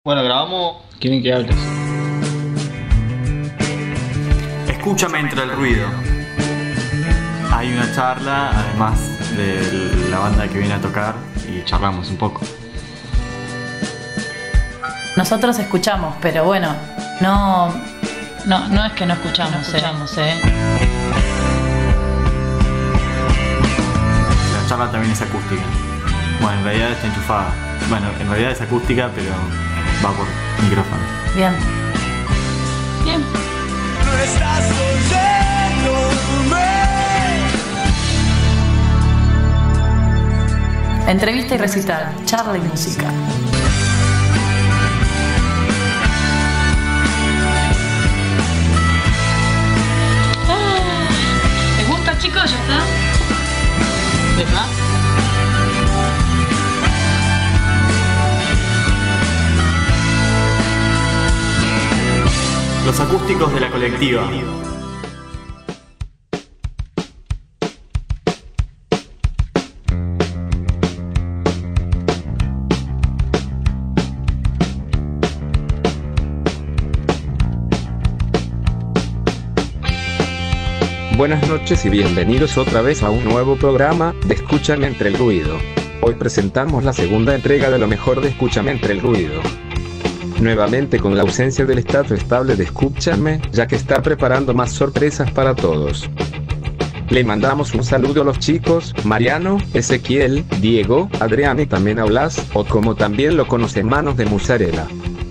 Bueno, grabamos. ¿Quieren que hables? Escúchame entre el ruido. Hay una charla, además de la banda que viene a tocar, y charlamos un poco. Nosotros escuchamos, pero bueno, no es que no escuchamos, La charla también es acústica. Bueno, en realidad está enchufada. Bueno, en realidad es acústica, pero va por micrófono. Bien. No estás oyéndome. Entrevista y recital, charla y música. ¿Les gusta, chicos? ¿Ya está? ¿Verdad? Los acústicos de la colectiva. Buenas noches y bienvenidos otra vez a un nuevo programa de Escúchame entre el ruido. Hoy presentamos la segunda entrega de lo mejor de Escúchame entre el ruido. Nuevamente con la ausencia del staff estable de Escúchame, ya que está preparando más sorpresas para todos. Le mandamos un saludo a los chicos, Mariano, Ezequiel, Diego, Adrián y también a Blas, o como también lo conocen, Manos de Mozzarella.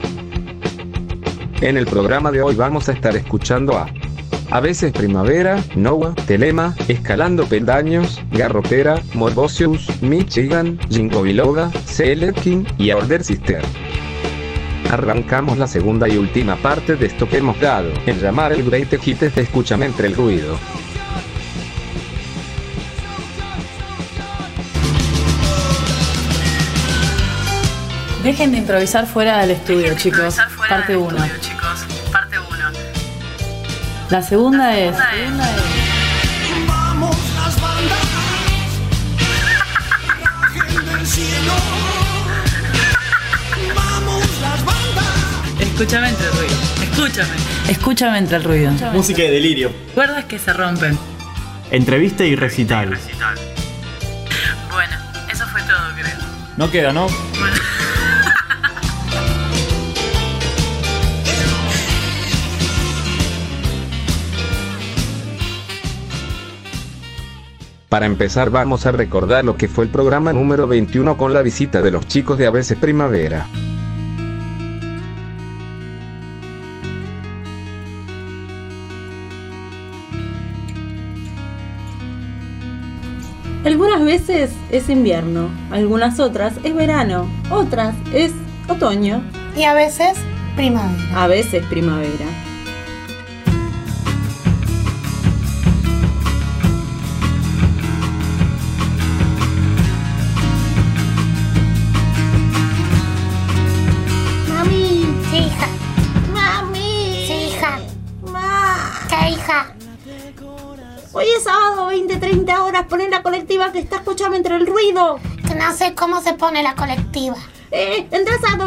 En el programa de hoy vamos a estar escuchando a veces Primavera, Noah, Telema, Escalando Peldaños, Garropera, Morbosius, Michigan, Jingo Biloba, Seleckin y Order Sister. Arrancamos la segunda y última parte de esto que hemos dado en llamar el Great Hits de Escúchame entre el ruido. Dejen de improvisar fuera del estudio, chicos. Parte 1. La segunda es... Vamos las bandas. Bajen del cielo. Vamos las bandas. Escúchame entre el ruido. Escúchame entre el ruido. Música de delirio. Cuerdas que se rompen. Entrevista y recital. Bueno, eso fue todo, creo. No queda, ¿no? Para empezar vamos a recordar lo que fue el programa número 21 con la visita de los chicos de A veces Primavera. Algunas veces es invierno, algunas otras es verano, otras es otoño, y a veces primavera. a veces primavera. Mami. Sí, hija. ¡Mami! Sí, hija. ¡Ma! ¿Qué, hija? Hoy es sábado, 20-30 horas, ponen la colectiva que está Escúchame entre el ruido. Que no sé cómo se pone la colectiva. Entras a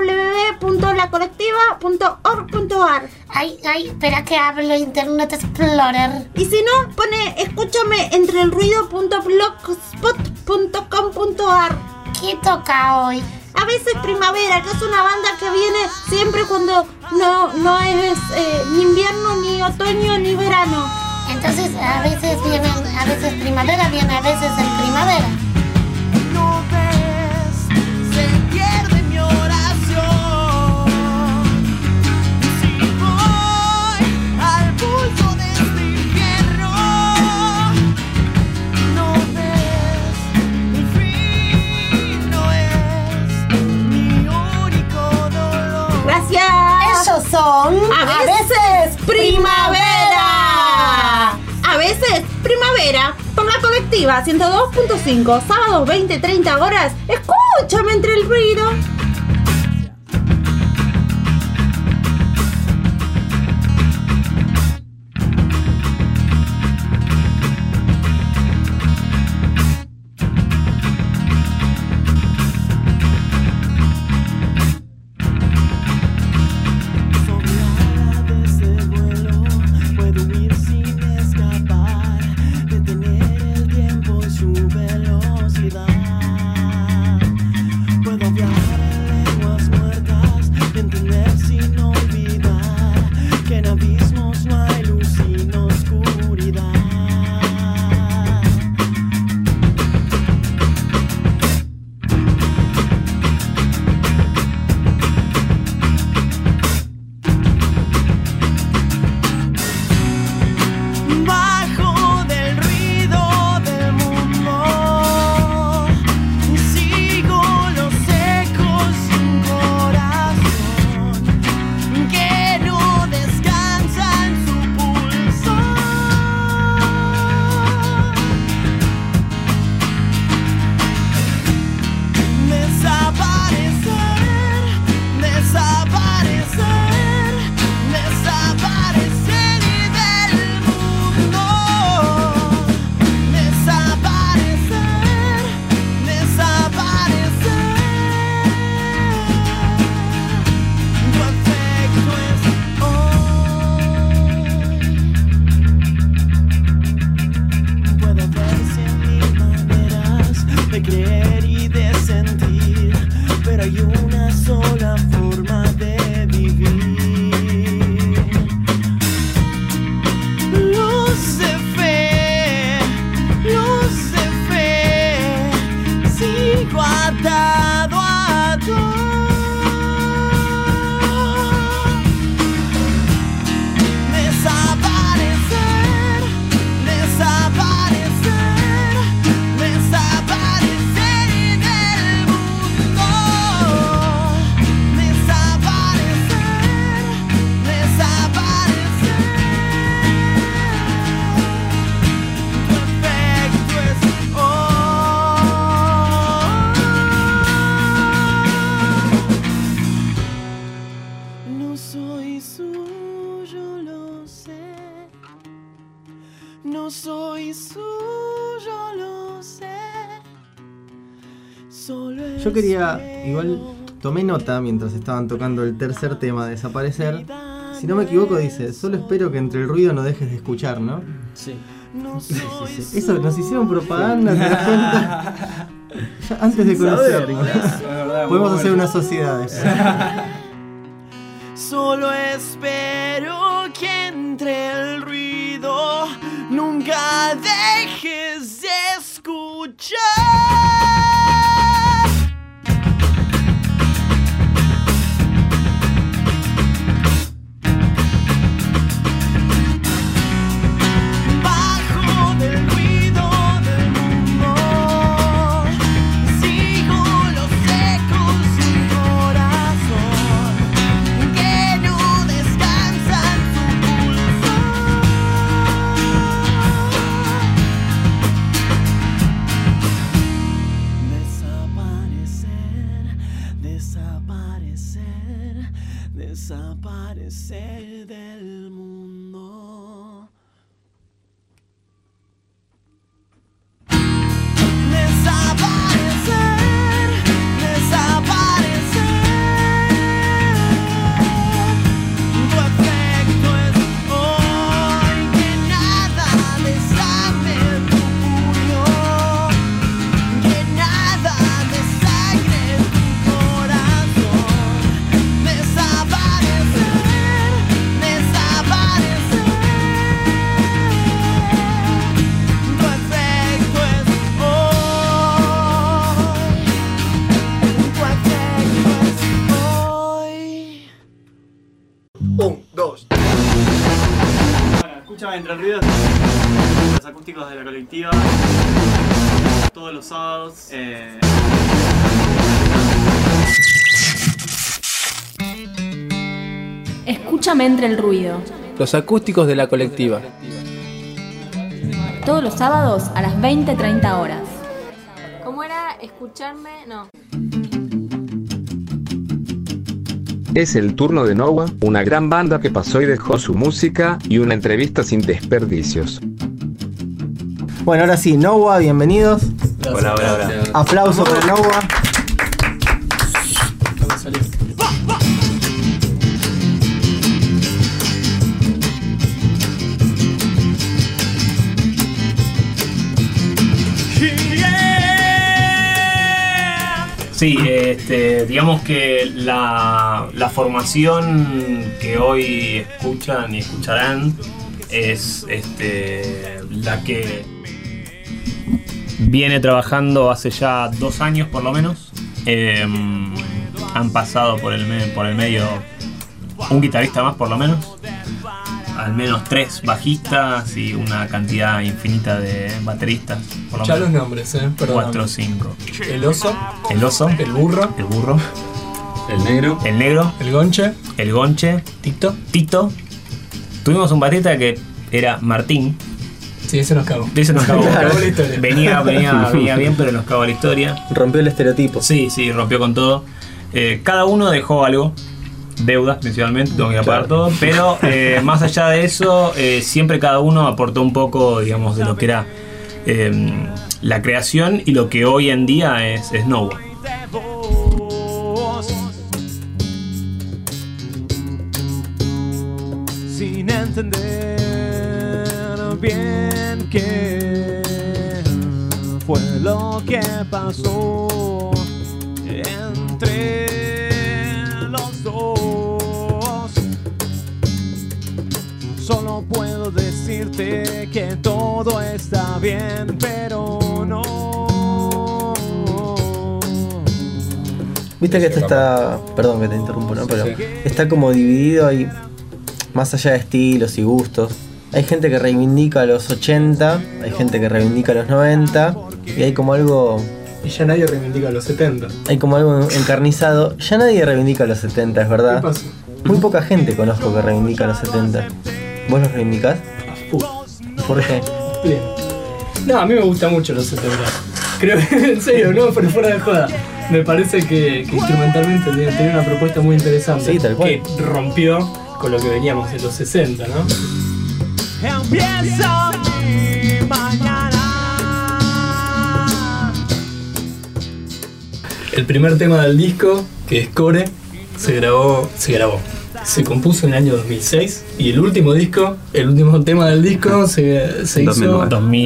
www.lacolectiva.org.ar Ay, espera que abro Internet Explorer. y si no, pone escúchame entre el ruido.blogspot.com.ar. ¿Qué toca hoy? A veces primavera, que es una banda que viene siempre cuando no es ni invierno, ni otoño, ni verano. Entonces a veces primavera viene a veces en primavera. No ves, se pierde mi oración. Si voy al pulso de este invierno, no ves, el frío es mi único dolor. Gracias. Esos son A veces primavera. A veces primavera. Por la colectiva 102.5, sábados 20-30 horas. Escúchame entre el ruido. yo quería, igual tomé nota mientras estaban tocando el tercer tema, Desaparecer. Si no me equivoco dice, solo espero que entre el ruido no dejes de escuchar, ¿no? Sí. Eso, nos hicieron propaganda, ¿te das cuenta? Ya antes de conocernos. Podemos hacer una sociedad después. Solo espero que entre el ruido nunca dejes de escuchar. Bajo del ruido del mundo sigo los ecos del corazón que no descansa en su pulso. Desaparecer del mundo. Desaparecer. Tu efecto es hoy que nada desate en tu puño, que nada desangre en tu corazón. Desaparecer. Tu efecto es hoy. 1, 2. Bueno, escúchame entre el ruido. Los acústicos de la colectiva. Todos los sábados. Escúchame entre el ruido. Los acústicos de la colectiva. Todos los sábados a las 20:30 horas. ¿Cómo era escucharme? No. Es el turno de Nowa, una gran banda que pasó y dejó su música y una entrevista sin desperdicios. Bueno, ahora sí, Nowa, bienvenidos. Hola. Aplauso para Nowa. Sí, digamos que la formación que hoy escuchan y escucharán es la que viene trabajando hace ya 2 años por lo menos. Han pasado por el medio un guitarrista más por lo menos, al menos 3 bajistas y una cantidad infinita de bateristas. Por lo Ya menos los nombres, perdón. 4 o 5. El oso. El oso. El burro. El burro. El negro. El negro. El gonche. El gonche. Tito. Tuvimos un batista que era Martín. Sí, ese nos cagó. Ese nos cagó. Claro. La historia. Venía bien, pero nos cagó la historia. Rompió el estereotipo. Sí, rompió con todo. Cada uno dejó algo. Deudas principalmente, tengo que ir a pagar todo. Pero más allá de eso, siempre cada uno aportó un poco, digamos, de lo que era la creación y lo que hoy en día es Nowa. Sin entender bien qué fue lo que pasó entre los dos. Solo puedo decirte que todo está bien, pero no. Viste que esto está, perdón que te interrumpo, ¿no? Pero está como dividido ahí, más allá de estilos y gustos. Hay gente que reivindica los 80, hay gente que reivindica los 90, y hay como algo... Y ya nadie reivindica los 70. Hay como algo encarnizado. Ya nadie reivindica los 70, es verdad. ¿Qué pasó? Muy poca gente conozco que reivindica los 70. ¿Vos los reivindicás? ¿Por qué? Bien. No, a mí me gusta mucho los 70. Creo que, en serio, no, pero fuera de joda. Me parece que instrumentalmente tenía una propuesta muy interesante. Sí, tal cual. Que rompió con lo que veníamos en los 60, ¿no? Empieza mi mañana. el primer tema del disco, que es Core, se compuso en el año 2006 y el último tema del disco se hizo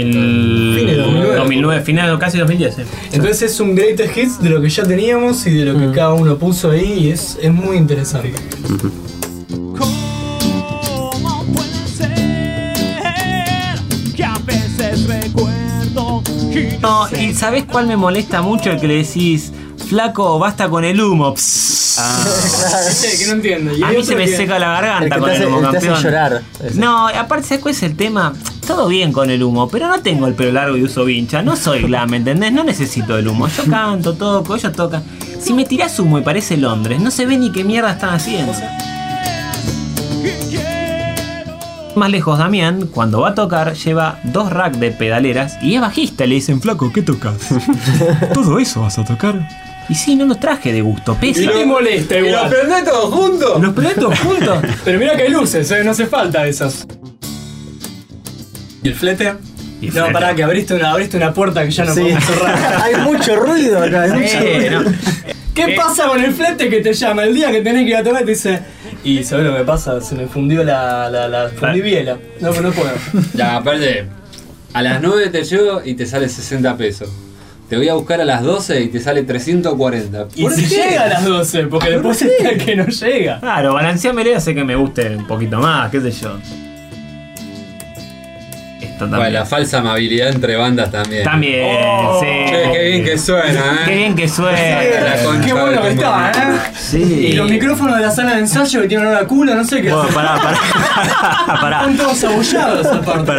2009, final casi 2010. Entonces es un greatest hits de lo que ya teníamos y de lo que cada uno puso ahí y es muy interesante. No, y ¿sabés cuál me molesta mucho? El que le decís, flaco, basta con el humo. Que no entiendo. A mí se me seca la garganta con el humo, te hace campeón. llorar. No, aparte, ¿sabes cuál es el tema? Todo bien con el humo, pero no tengo el pelo largo y uso vincha. No soy glam, ¿me entendés? No necesito el humo. Yo canto, toco, ellos tocan. Si me tirás humo y parece Londres, no se ve ni qué mierda están haciendo. Más lejos, Damián, cuando va a tocar, lleva 2 racks de pedaleras y es bajista. Le dicen, flaco, ¿qué tocas? ¿Todo eso vas a tocar? Y sí, no los traje de gusto, pesa. Y no te molesta igual. ¿Y los prendés todos juntos? ¿Los prendés todos juntos? Pero mira que hay luces, no hace falta esas. ¿Y el flete? No, pará, que abriste una puerta que ya no podemos cerrar. Hay mucho ruido acá. ¿Qué pasa con el flete que te llama el día que tenés que ir a tocar y te dice... Y ¿sabés lo que pasa? Se me fundió la fundibiela. No puedo. Ya, aparte, a las 9 te llevo y te sale 60 pesos. Te voy a buscar a las 12 y te sale 340. Y si llega a las 12, porque después está el que no llega. Claro, balanceame, hace que me guste un poquito más, qué sé yo. Bueno, la falsa amabilidad entre bandas también. También, sí. Che, qué bien que suena, Qué bien que suena. Qué bueno que está, Sí. Y los micrófonos de la sala de ensayo que tienen una culo, no sé qué. Bueno, pará. Están todos abollados aparte.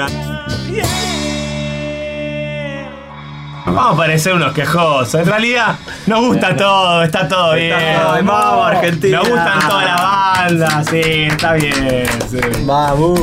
Vamos a parecer unos quejosos. En realidad nos gusta todo, está todo bien. Vamos, Argentina. Nos gustan todas las bandas, sí, está bien. Sí. Vamos.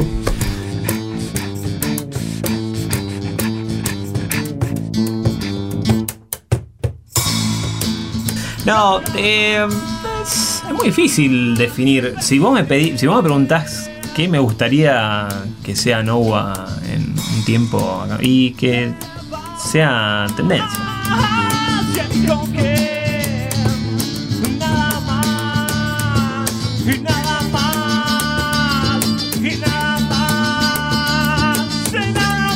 No, es muy difícil definir. Si vos me preguntás qué me gustaría que sea Nova en un tiempo y que sea tendencia. Siento que nada más y nada más y nada más y nada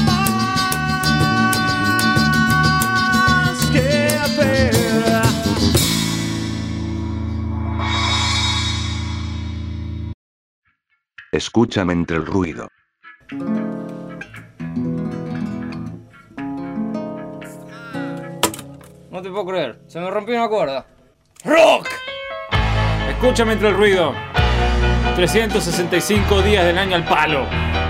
más que ver. Escúchame entre el ruido. No te puedo creer, se me rompió una cuerda. ¡Rock! Escúchame entre el ruido. 365 días del año al palo.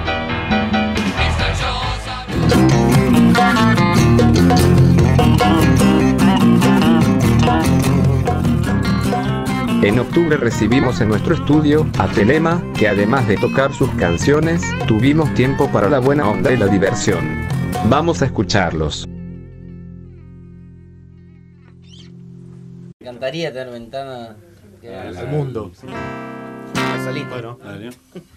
En octubre recibimos en nuestro estudio a Telema, que además de tocar sus canciones, tuvimos tiempo para la buena onda y la diversión. Vamos a escucharlos. Me encantaría tener ventana al mundo. La salita. Bueno, dale.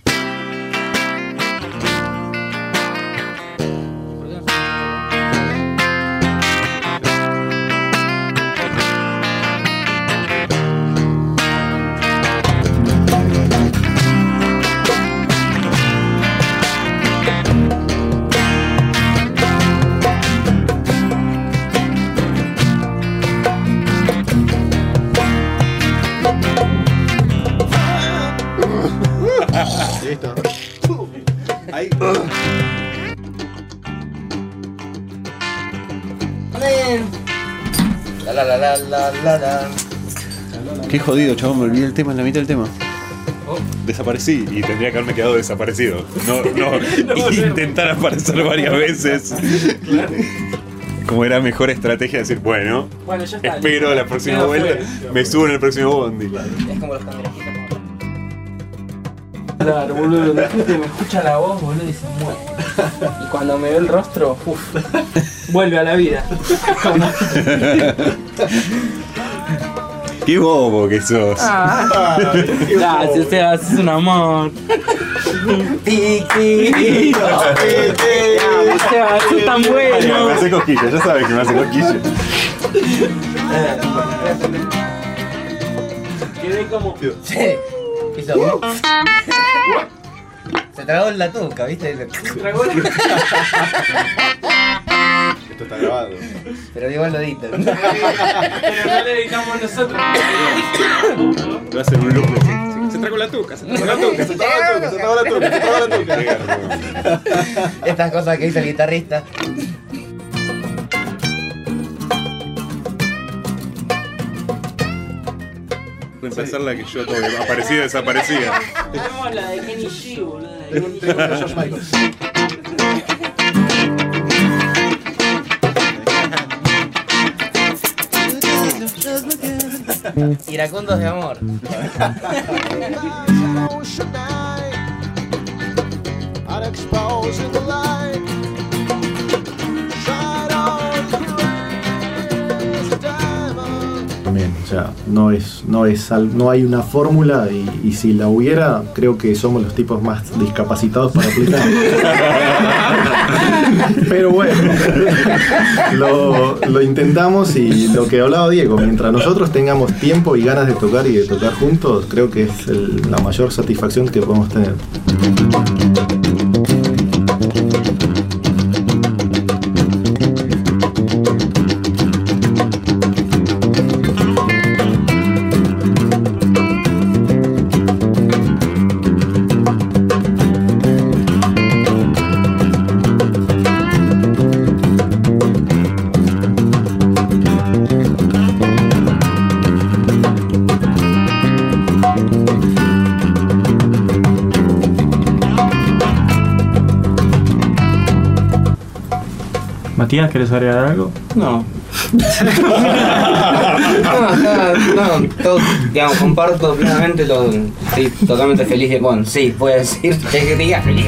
Listo. Ahí. La. Qué jodido, chabón, me olvidé el tema en la mitad del tema. Desaparecí y tendría que haberme quedado desaparecido. No intentar aparecer varias veces. Como era mejor estrategia decir, bueno ya está, espero la próxima vuelta, me subo en el próximo bondi. Es como los cangrejitos. Claro, boludo, la gente me escucha la voz, boludo, y se muere. Y cuando me ve el rostro, vuelve a la vida. Qué bobo que sos. Gracias, Sebas, es un amor. Piquito, Sebas, sos tan bueno. Me hace cosquillas, ya sabes que me hace cosquillas. Quedé como. Hizo. Se tragó en la tuca, ¿viste? Se tragó la Esto está grabado. Pero igual lo edito. Pero no le editamos nosotros. Va a ser un loop de se tragó la tuca, se tragó la tuca, se tragó la tuca, se tragó la tuca, se tragó la tuca. Estas cosas que dice el guitarrista. Reemplazar la que yo toque, aparecía, desaparecía. Tenemos la de Kenny G, boludo. Tengo la de George Michael. Iracundos de amor. También, o sea, no hay una fórmula y si la hubiera, creo que somos los tipos más discapacitados para aplicar. Pero bueno, lo intentamos y lo que hablaba Diego, mientras nosotros tengamos tiempo y ganas de tocar y de tocar juntos, creo que es la mayor satisfacción que podemos tener. Matías, ¿querés agregar algo? No. Digamos, comparto plenamente lo. Estoy totalmente feliz de con. Sí, puedo decir que diga feliz.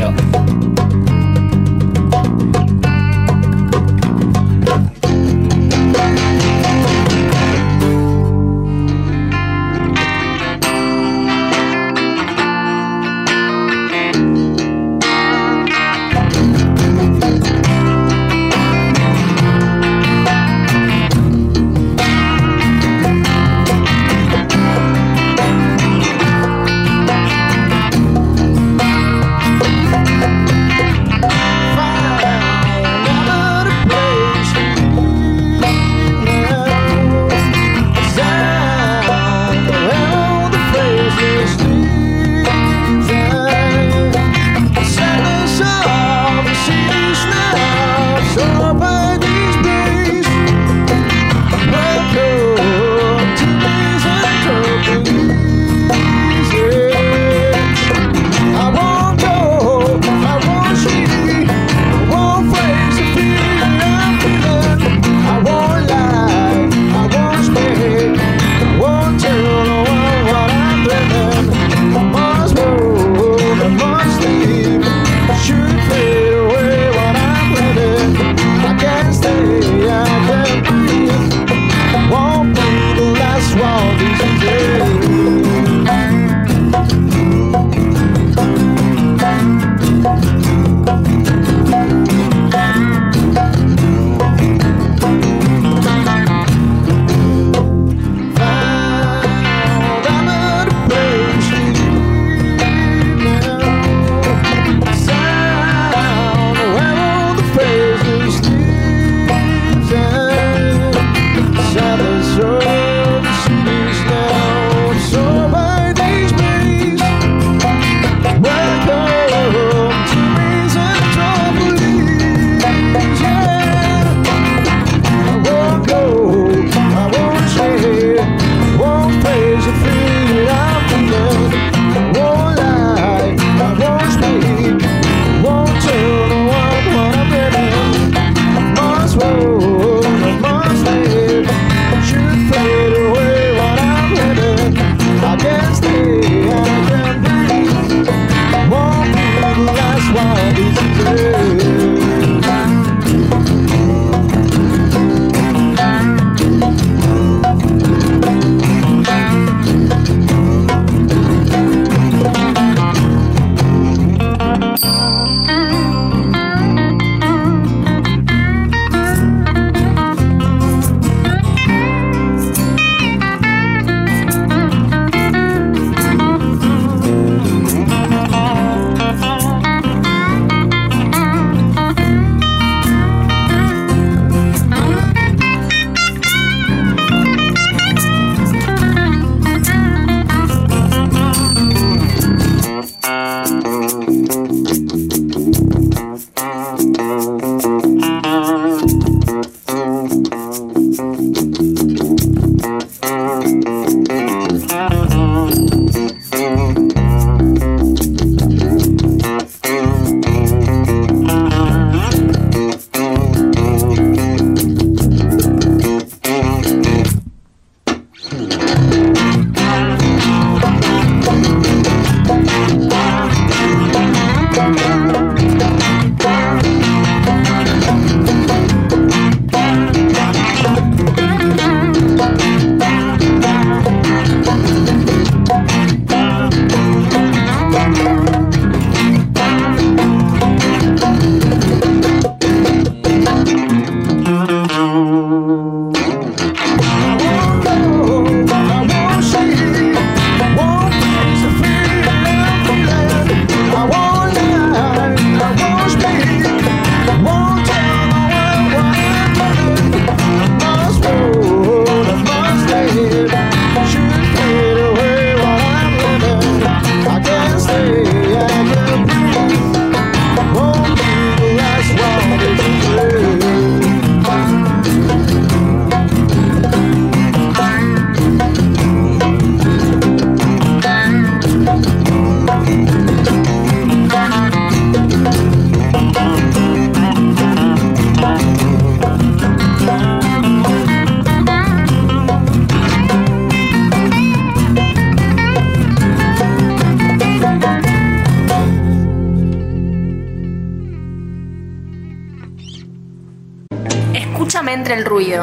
Escúchame entre el ruido.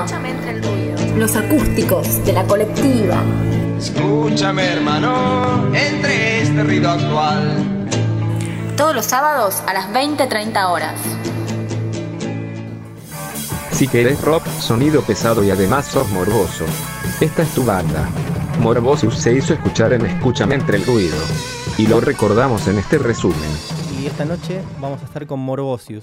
Los acústicos de la colectiva. Escúchame, hermano, entre este ruido actual. Todos los sábados a las 20:30 horas. Si querés rock, sonido pesado y además sos morboso, esta es tu banda. Morbosius se hizo escuchar en Escúchame entre el ruido. Y lo recordamos en este resumen. Y esta noche vamos a estar con Morbosius.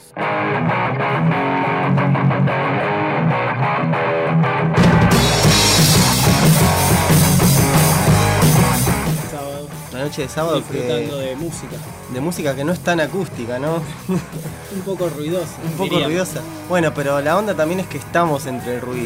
La noche de sábado disfrutando de música. De música que no es tan acústica, ¿no? Un poco ruidosa. Un poco ruidosa. Bueno, pero la onda también es que estamos entre el ruido.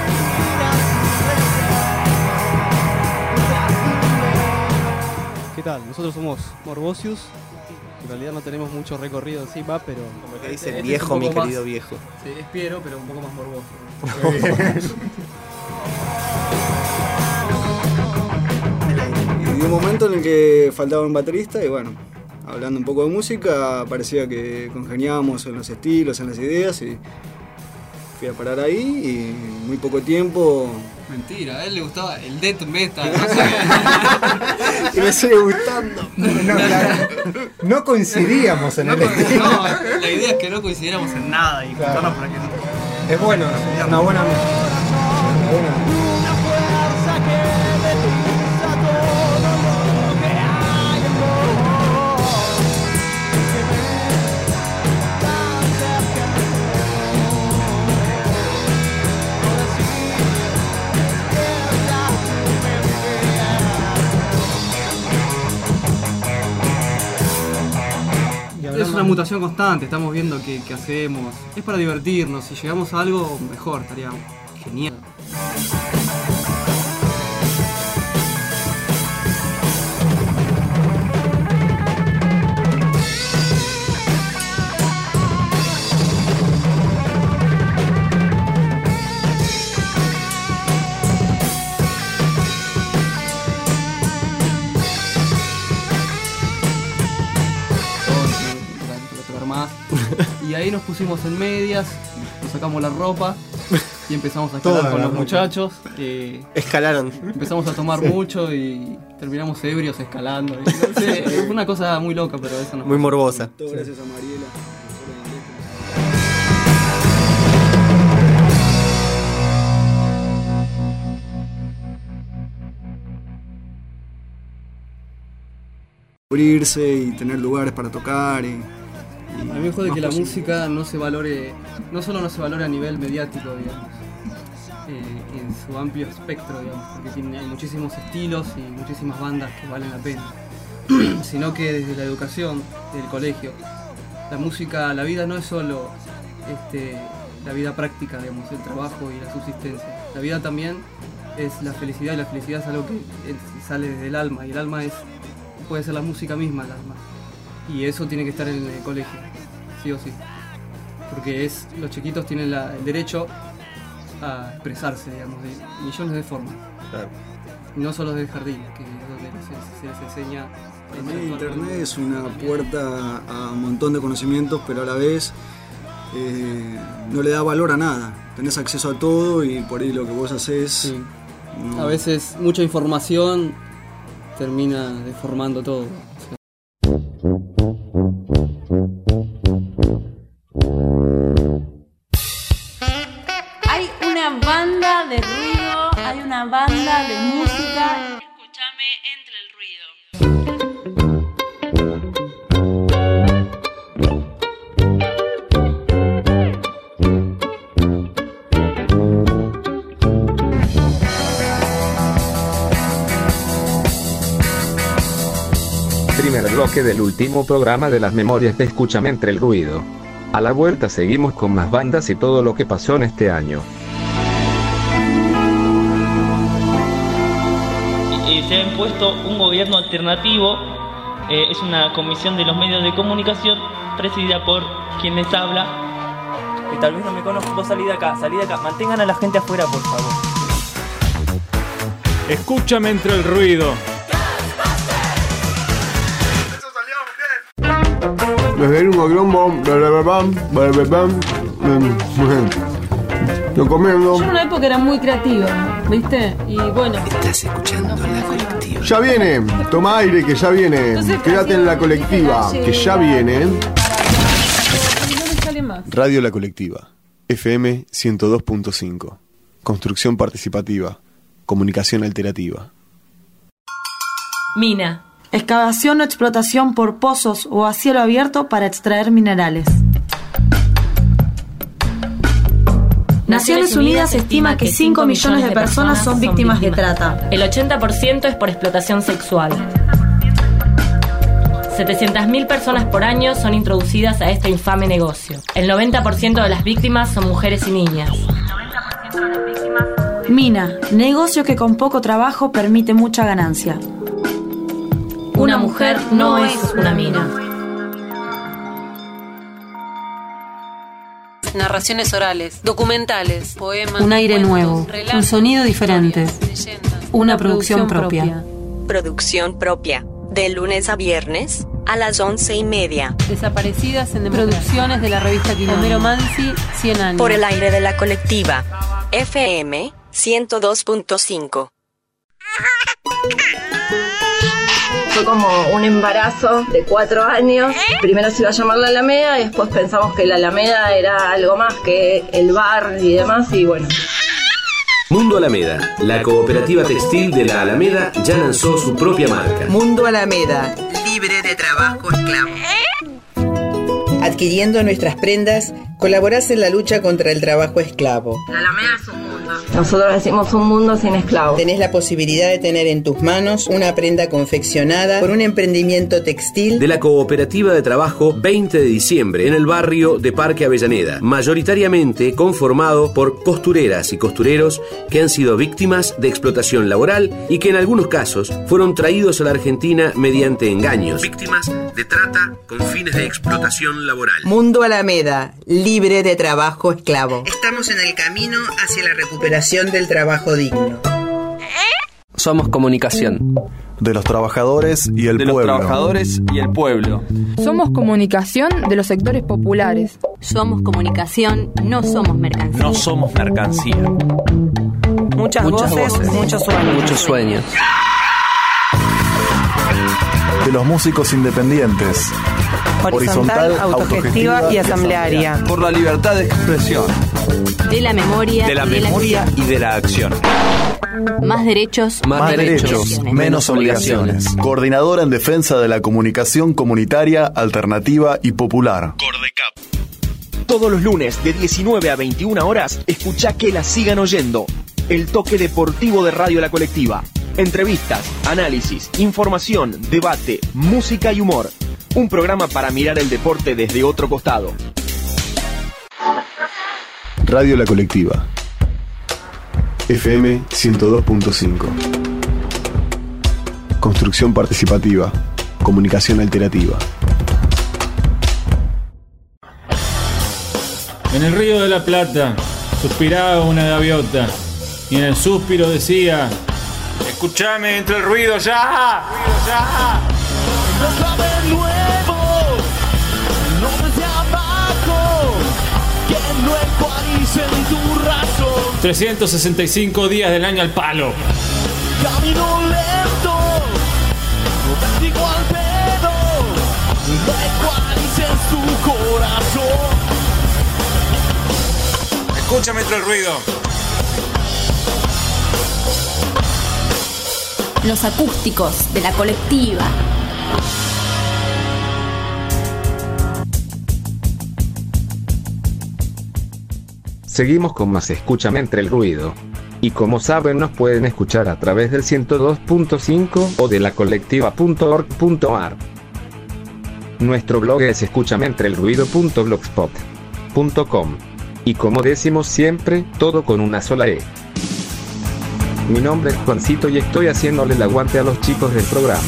¿Qué tal? Nosotros somos Morbosius. En realidad no tenemos mucho recorrido encima, pero... Como que dice el viejo, mi querido viejo. Sí, es Piero, pero un poco más morboso. Y un momento en el que faltaba un baterista y bueno, hablando un poco de música, parecía que congeniábamos en los estilos, en las ideas y fui a parar ahí y en muy poco tiempo... Mentira, a él le gustaba el death metal. Y me sigue gustando. No, claro. No coincidíamos en el estilo. No, la idea es que no coincidiéramos en nada y juntarnos para que no. Es bueno, es una buena... Es una mutación constante, estamos viendo qué hacemos. Es para divertirnos, si llegamos a algo mejor, estaría genial. Y ahí nos pusimos en medias, nos sacamos la ropa y empezamos a escalar con los muchachos. Escalaron. Empezamos a tomar mucho y terminamos ebrios escalando. Y no sé, fue una cosa muy loca, pero eso no. Muy morbosa. Todo gracias a Mariela. Abrirse y tener lugares para tocar y a mí me jode que la música no se valore, no solo no se valore a nivel mediático, digamos, en su amplio espectro, digamos, porque hay muchísimos estilos y muchísimas bandas que valen la pena, sino que desde la educación, del colegio, la música, la vida no es solo la vida práctica, digamos, el trabajo y la subsistencia. La vida también es la felicidad, y la felicidad es algo que sale desde el alma, y el alma puede ser la música misma, el alma. Y eso tiene que estar en el colegio, sí o sí. Porque los chiquitos tienen el derecho a expresarse, digamos, de millones de formas. Claro. No solo desde el jardín, que es donde se les enseña. Para mí Internet es una puerta a un montón de conocimientos, pero a la vez no le da valor a nada. Tenés acceso a todo y por ahí lo que vos haces... Sí. No. A veces mucha información termina deformando todo. Hay una banda de ruido, hay una banda de música. Escúchame entre el ruido. Primer bloque del último programa de las memorias de Escúchame entre el ruido. A la vuelta seguimos con más bandas y todo lo que pasó en este año. Se ha impuesto un gobierno alternativo, es una comisión de los medios de comunicación presidida por quien les habla. Y tal vez no me conozco, vos salí de acá, mantengan a la gente afuera, por favor. Escúchame entre el ruido. Desde un grombo, lo comiendo. Yo en una época era muy creativa, ¿viste? Y bueno. Estás escuchando la colectiva. Ya viene, toma aire que ya viene. Quédate en la colectiva, que ya viene. No me sale más. Radio La Colectiva, FM 102.5. Construcción participativa, comunicación alternativa. Mina. Excavación o explotación por pozos o a cielo abierto para extraer minerales. Naciones Unidas estima que 5 millones de personas son víctimas de trata. El 80% es por explotación sexual. 700.000 personas por año son introducidas a este infame negocio. El 90% de las víctimas son mujeres y niñas. Mina, negocio que con poco trabajo permite mucha ganancia. Una mujer no es una mina. Narraciones orales, documentales, poemas. Un aire nuevo, un sonido diferente. Una producción propia. Producción propia. De lunes a viernes a las 11:30. Desaparecidas en producciones de la revista Quilombo. Homero Mansi, 100 años. Por el aire de la colectiva. FM 102.5. Fue como un embarazo de 4 años. Primero se iba a llamar La Alameda y después pensamos que La Alameda era algo más que el bar y demás, y bueno. Mundo Alameda, la cooperativa textil de La Alameda, ya lanzó su propia marca. Mundo Alameda, libre de trabajo esclavo. Adquiriendo nuestras prendas, colaborás en la lucha contra el trabajo esclavo. La Alameda es un mundo. Nosotros decimos un mundo sin esclavos. Tenés la posibilidad de tener en tus manos una prenda confeccionada por un emprendimiento textil de la Cooperativa de Trabajo 20 de diciembre en el barrio de Parque Avellaneda, mayoritariamente conformado por costureras y costureros que han sido víctimas de explotación laboral y que en algunos casos fueron traídos a la Argentina mediante engaños, víctimas de trata con fines de explotación laboral. Mundo Alameda, libre de trabajo esclavo. Estamos en el camino hacia la recuperación del trabajo digno. Somos comunicación. De los trabajadores y el pueblo. De los trabajadores y el pueblo. Somos comunicación de los sectores populares. Somos comunicación, no somos mercancía. No somos mercancía. Muchas voces, muchos sueños. Muchos sueños. De los músicos independientes. Horizontal, autogestiva y asamblearia. Por la libertad de expresión. De la memoria. De la memoria y de la acción. Más derechos. Más derechos, menos obligaciones. Coordinadora en defensa de la comunicación comunitaria, alternativa y popular. Cordecap. Todos los lunes de 19 a 21 horas, escuchá que la sigan oyendo. El toque deportivo de Radio La Colectiva. Entrevistas, análisis, información, debate, música y humor. Un programa para mirar el deporte desde otro costado. Radio La Colectiva. FM 102.5. Construcción participativa. Comunicación alternativa. En el Río de la Plata suspiraba una gaviota y en el suspiro decía: escuchame entre el ruido ya. de nuevo, no desde abajo, que no ecualicen tu razón. 365 días del año al palo. Camino lento, no te digo al pedo, no ecualices tu corazón. Escúchame entre el ruido. Los acústicos de la colectiva. Seguimos con más Escúchame entre el ruido. Y como saben, nos pueden escuchar a través del 102.5 o de lacolectiva.org.ar. Nuestro blog es escúchameentreelruido.blogspot.com. Y como decimos siempre, todo con una sola E. Mi nombre es Juancito y estoy haciéndole el aguante a los chicos del programa.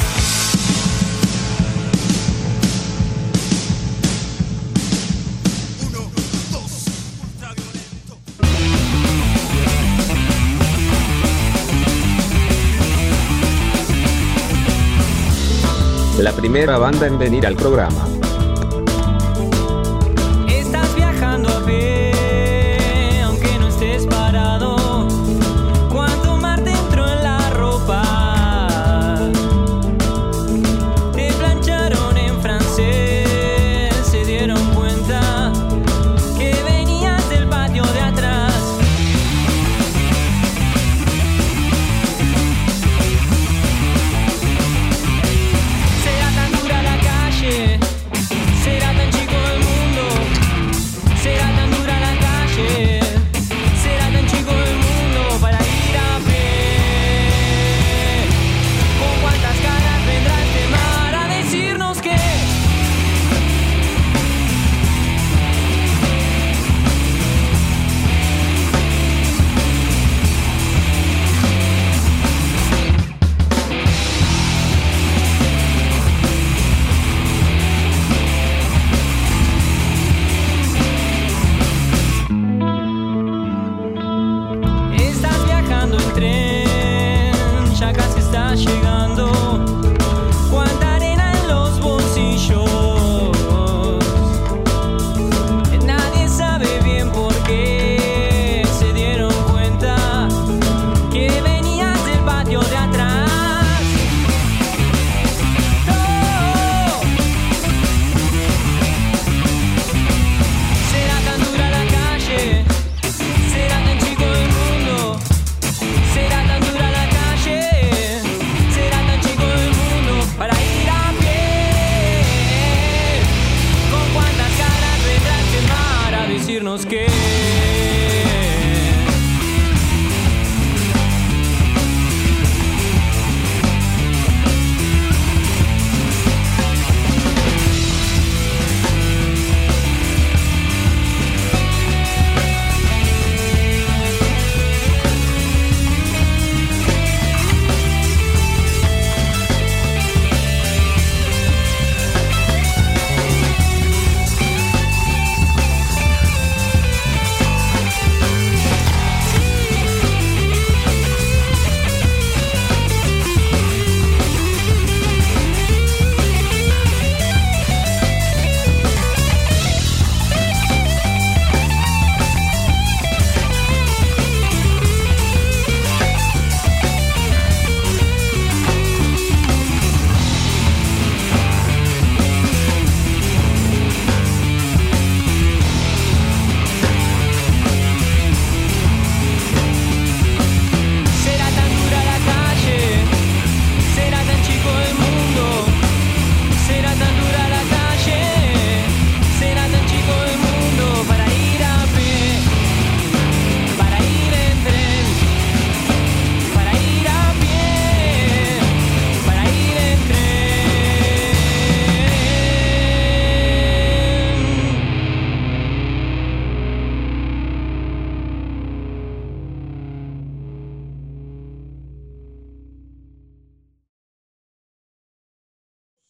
La primera banda en venir al programa. Estás viajando a pie, aunque no estés parado. Cuando mar te entró en la ropa, te plancharon en francés, se dieron cuenta que venías del patio de atrás. Sea tan dura la calle,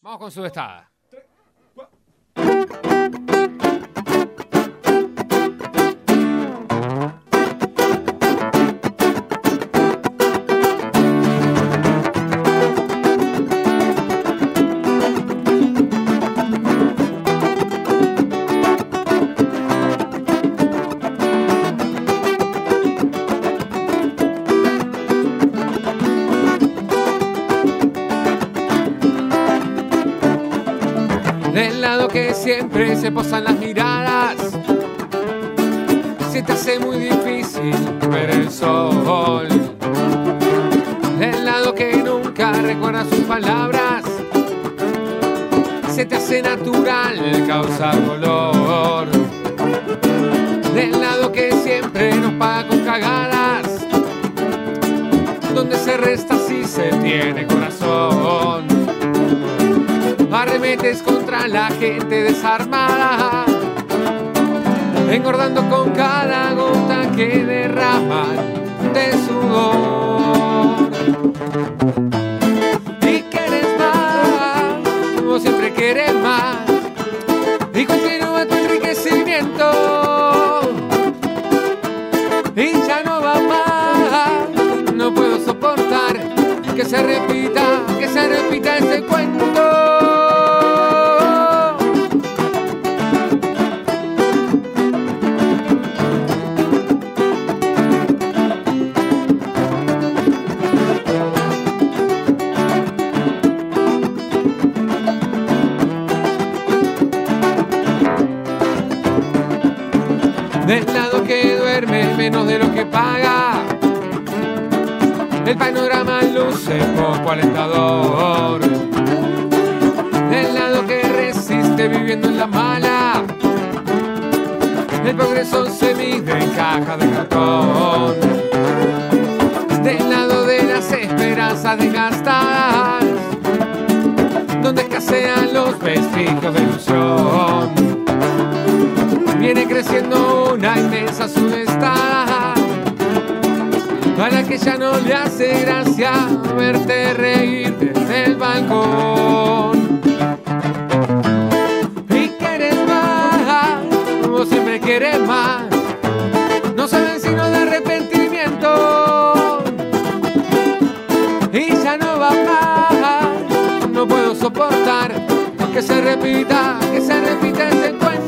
Vamos con Sudestada. Del lado que siempre se posan las miradas, se te hace muy difícil ver el sol. Del lado que nunca recuerda sus palabras, se te hace natural causar dolor. Del lado que siempre nos paga con cagadas, donde se resta si se tiene corazón. Arremetes contra la gente desarmada, engordando con cada gota que derraman de sudor. Y quieres más, como siempre quieres más, y continúa tu enriquecimiento. Y ya no va más, no puedo soportar que se repita este cuento. Del lado que duerme menos de lo que paga, el panorama luce poco alentador. Del lado que resiste viviendo en la mala, el progreso se mide en caja de cartón. Del lado de las esperanzas desgastadas, donde escasean los vestigios de ilusión, viene creciendo una inmensa sudestada, a la que ya no le hace gracia verte reír desde el balcón. Y quieres más, como siempre quieres más, no saben sino de arrepentimiento. Y ya no va más, no puedo soportar que se repita este cuento.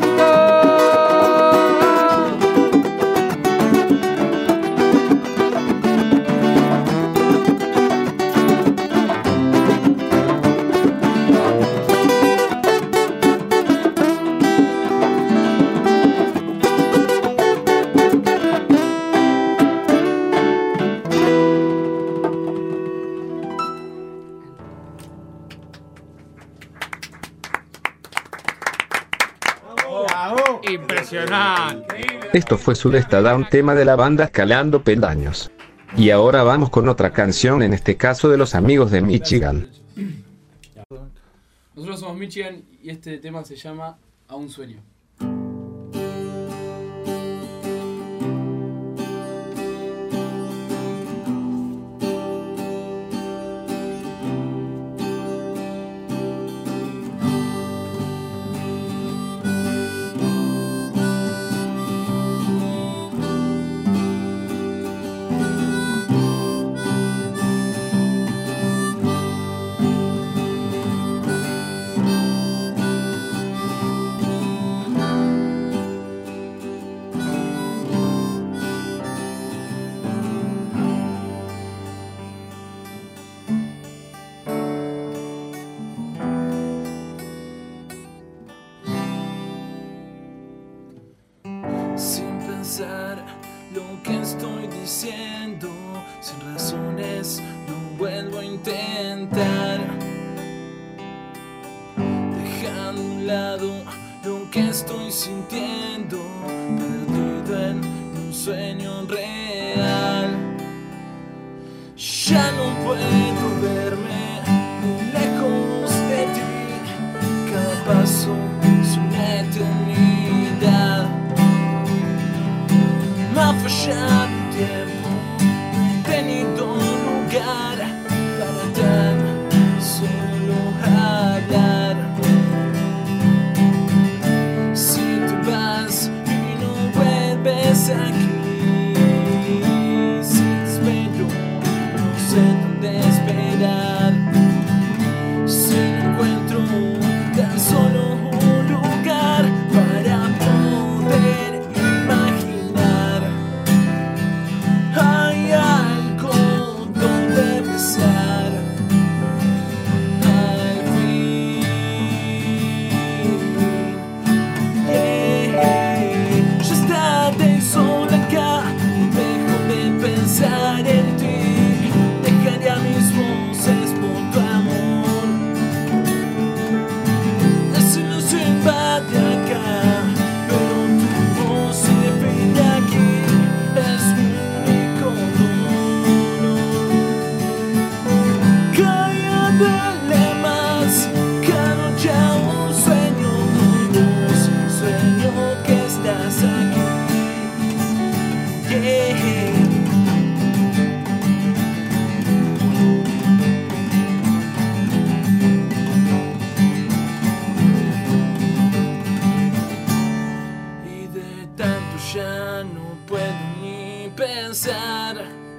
Impresionante. Esto fue Sudestada, un tema de la banda Escalando Peldaños. Y ahora vamos con otra canción, en este caso de los amigos de Michigan. Nosotros somos Michigan y este tema se llama A un sueño. Lo que estoy diciendo, sin razones, lo vuelvo a intentar. Dejando a un lado lo que estoy sintiendo, perdido en un sueño real. Ya no puedo verme muy lejos de ti, cada paso es una eternidad. Me ha fallado el tiempo, he tenido lugar para tan solo hablar. tan solo un lugar para poder imaginar. Hay algo donde empezar. Al fin, ya estate sola acá, dejo de pensar en ti, dejaría mis voces por tu amor. La silencio invade acá, pero tu voz se define aquí, es mi único dolor. Cállate más, cada noche un sueño con vos, sueño que estás aquí. Y de tanto ya no puedo ni pensar.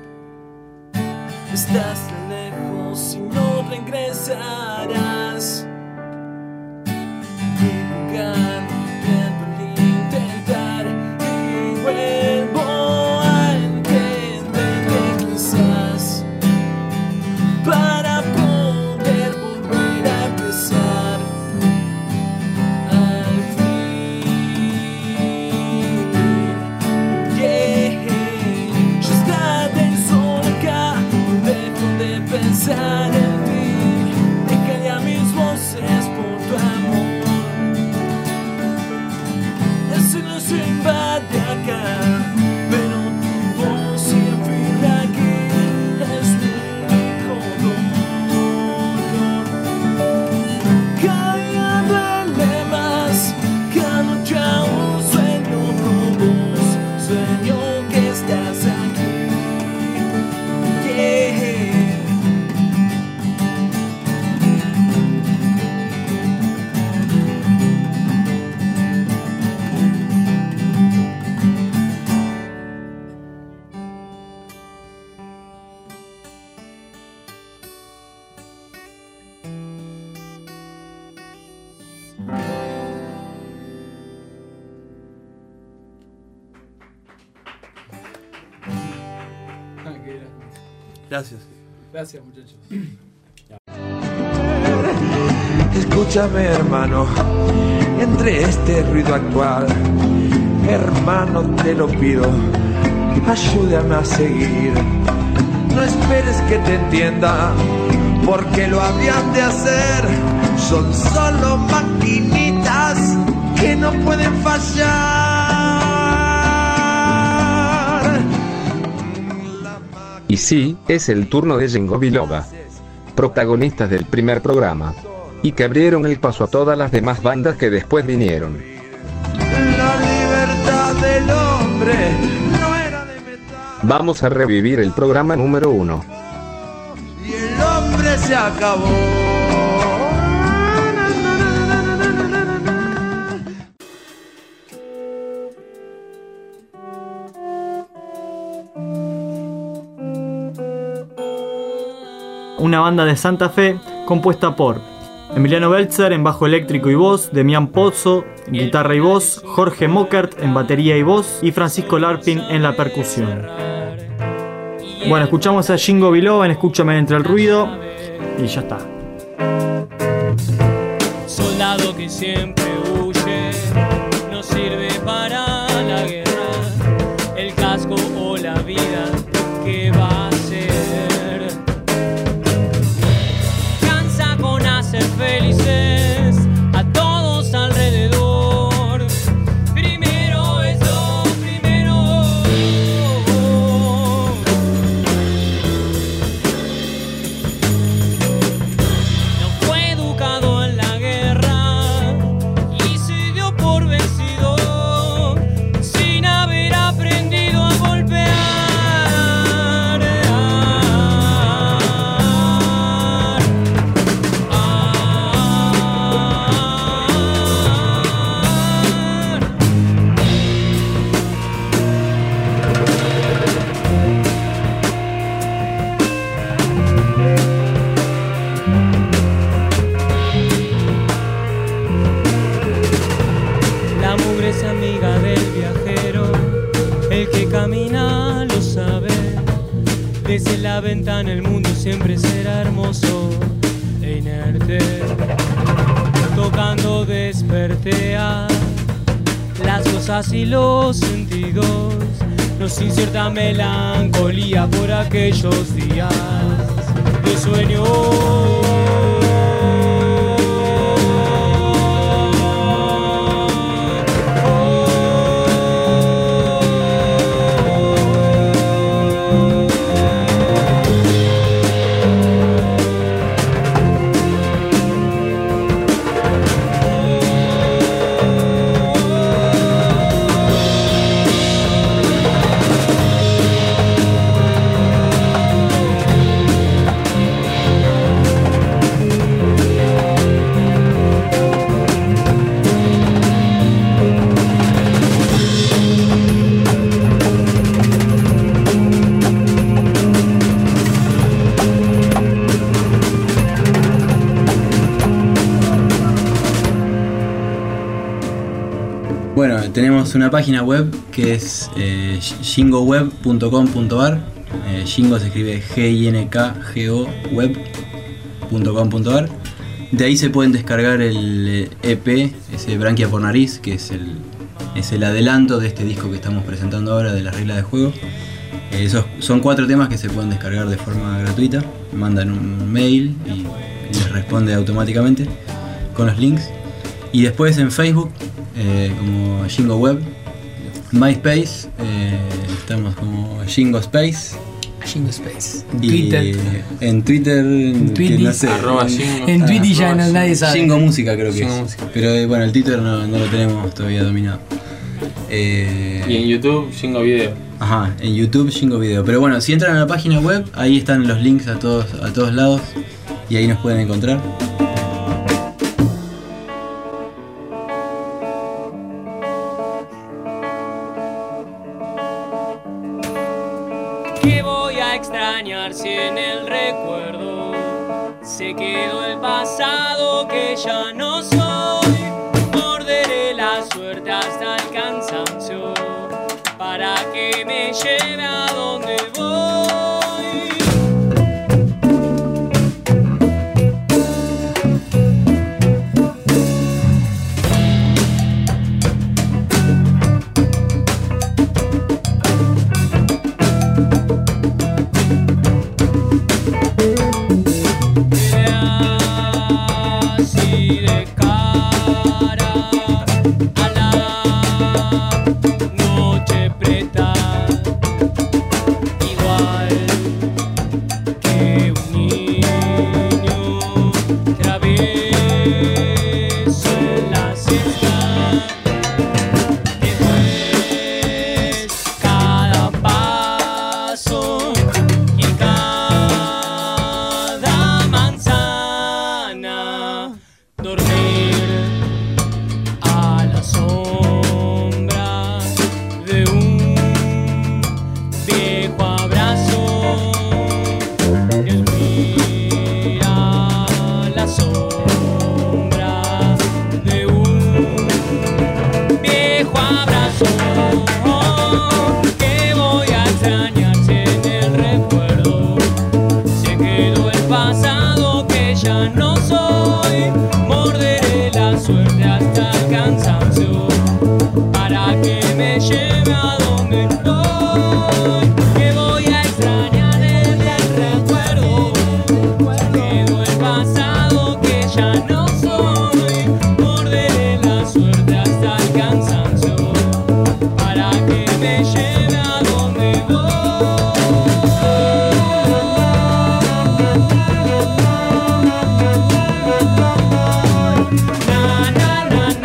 Estás tan lejos y no regresarás. Mi lugar, viendo el intentar, y vuelvo a entender que quizás para poder volver a empezar. Al fin, ya estate sola acá, dejo de pensar en ti, dejaría mis voces por tu amor. El silencio invade acá, pero tu voz siempre aquí, es mi único dolor. Cállate más, cada noche un sueño con vos, sueño que estás aquí. Gracias. Gracias, muchachos. Escúchame, hermano, entre este ruido actual, hermano, te lo pido, ayúdame a seguir. No esperes que te entienda, porque lo habían de hacer. Son solo maquinitas que no pueden fallar. Y sí, es el turno de Yengo Biloba, protagonistas del primer programa, y que abrieron el paso a todas las demás bandas que después vinieron. La libertad del hombre no era de metal. Vamos a revivir el programa número 1. Y el hombre se acabó. Una banda de Santa Fe compuesta por Emiliano Belzer en bajo eléctrico y voz, Demián Pozzo en guitarra y voz, Jorge Mockert en batería y voz y Francisco Larpin en la percusión. Bueno, escuchamos a Yengo Biloba en Escúchame entre el ruido y ya está. Soldado que siempre huye, no sirve para la guerra, el casco o la vida que va a ser. Cansa con hacer felices a todos alrededor. Primero es lo primero. No fue educado en la guerra y se dio por vencido. siempre será hermoso e inerte, tocando despertea las cosas y los sentidos, nos incierta melancolía por aquellos días de sueño. Bueno, tenemos una página web que es shingoweb.com.ar. Shingo se escribe G-I-N-K-G-O web.com.ar. De ahí se pueden descargar el EP, ese Branquia por Nariz, que es el adelanto de este disco que estamos presentando ahora, de las reglas de juego. Son 4 temas que se pueden descargar de forma gratuita. Mandan un mail y les responde automáticamente con los links. Y después en Facebook, como Shingo Web, MySpace, estamos como Shingo Space. Shingo Space. En Twitter, no sé. En Twitter ya nadie sabe. Shingo Música creo que Shingo es. Música. Pero bueno, el Twitter no lo tenemos todavía dominado. Y en YouTube, Shingo Video. Ajá, en YouTube Shingo Video. Pero bueno, si entran a la página web, ahí están los links a todos lados y ahí nos pueden encontrar. ¿Qué voy a extrañar si en el recuerdo se quedó el pasado que ya no soy? Morderé la suerte hasta el cansancio para que me lleve a donde voy. Así de cara a la noche preta, igual que un niño travieso en la siesta. Después cada paso y en cada manzana dormir a la sombra de un viejo abrazo. Dios mira la sombra de un viejo abrazo. Que voy a extrañar si en el recuerdo se quedó el pasado que ya no soy. Morderé la suerte hasta el cansancio para que me lleve a donde voy. Que voy a extrañar en el recuerdo, quedó el pasado que ya no soy. Morderé la suerte hasta el cansancio para que me lleve a donde voy. Na na na na.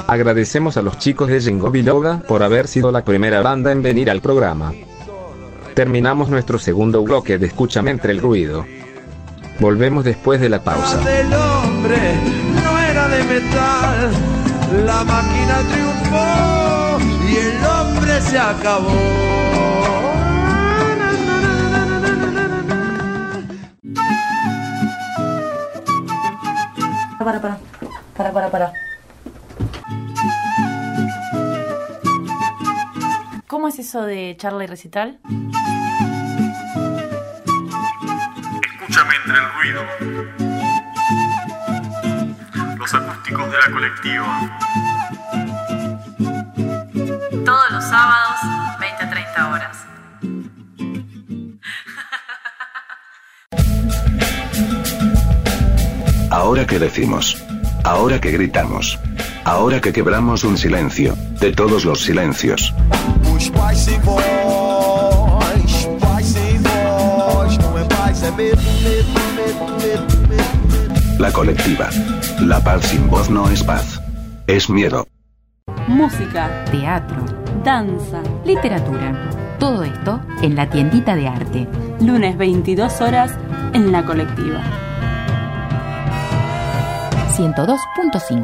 Agradecemos a los chicos de Jingo Biloga por haber sido la primera banda en venir al programa. Terminamos nuestro segundo bloque de Escúchame entre el ruido. Volvemos después de la pausa. Del hombre no era de metal, la máquina triunfó y el hombre se acabó. Para. ¿Cómo es eso de charla y recital? Escúchame entre el ruido. Los acústicos de la colectiva. Todos los sábados, 20 a 30 horas. Ahora que decimos. Ahora que gritamos. Ahora que quebramos un silencio. De todos los silencios. La colectiva. La paz sin voz no es paz. Es miedo. Música, teatro, danza, literatura. Todo esto en la tiendita de arte. Lunes 22 horas en la colectiva. 102.5.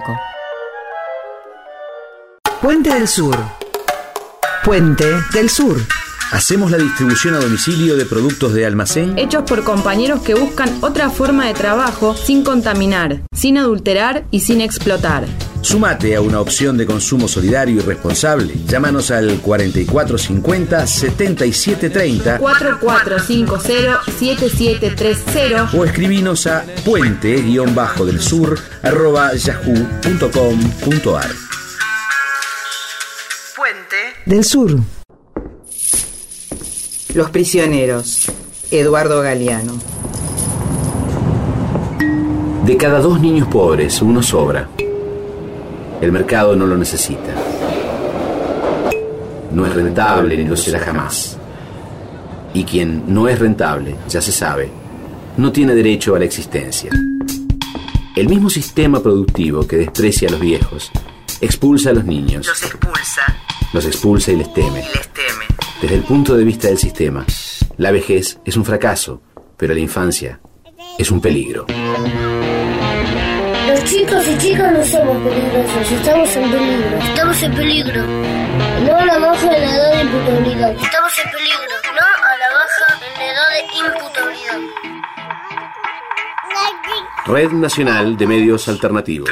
Puente del Sur. Puente del Sur. Hacemos la distribución a domicilio de productos de almacén hechos por compañeros que buscan otra forma de trabajo sin contaminar, sin adulterar y sin explotar. Sumate a una opción de consumo solidario y responsable. Llámanos al 4450-7730 4450-7730 o escribinos a puente-delsur@yahoo.com.ar. Puente del Sur. Los prisioneros. Eduardo Galeano. De cada 2 niños pobres, uno sobra. El mercado no lo necesita. No es rentable ni lo será jamás. Y quien no es rentable, ya se sabe, no tiene derecho a la existencia. El mismo sistema productivo que desprecia a los viejos, expulsa a los niños. Los expulsa y les teme. Desde el punto de vista del sistema, la vejez es un fracaso, pero la infancia es un peligro. Los chicos y chicas no somos peligrosos, estamos en peligro. Estamos en peligro. No a la baja en la edad de imputabilidad. Estamos en peligro. No a la baja en la edad de imputabilidad. Red Nacional de Medios Alternativos.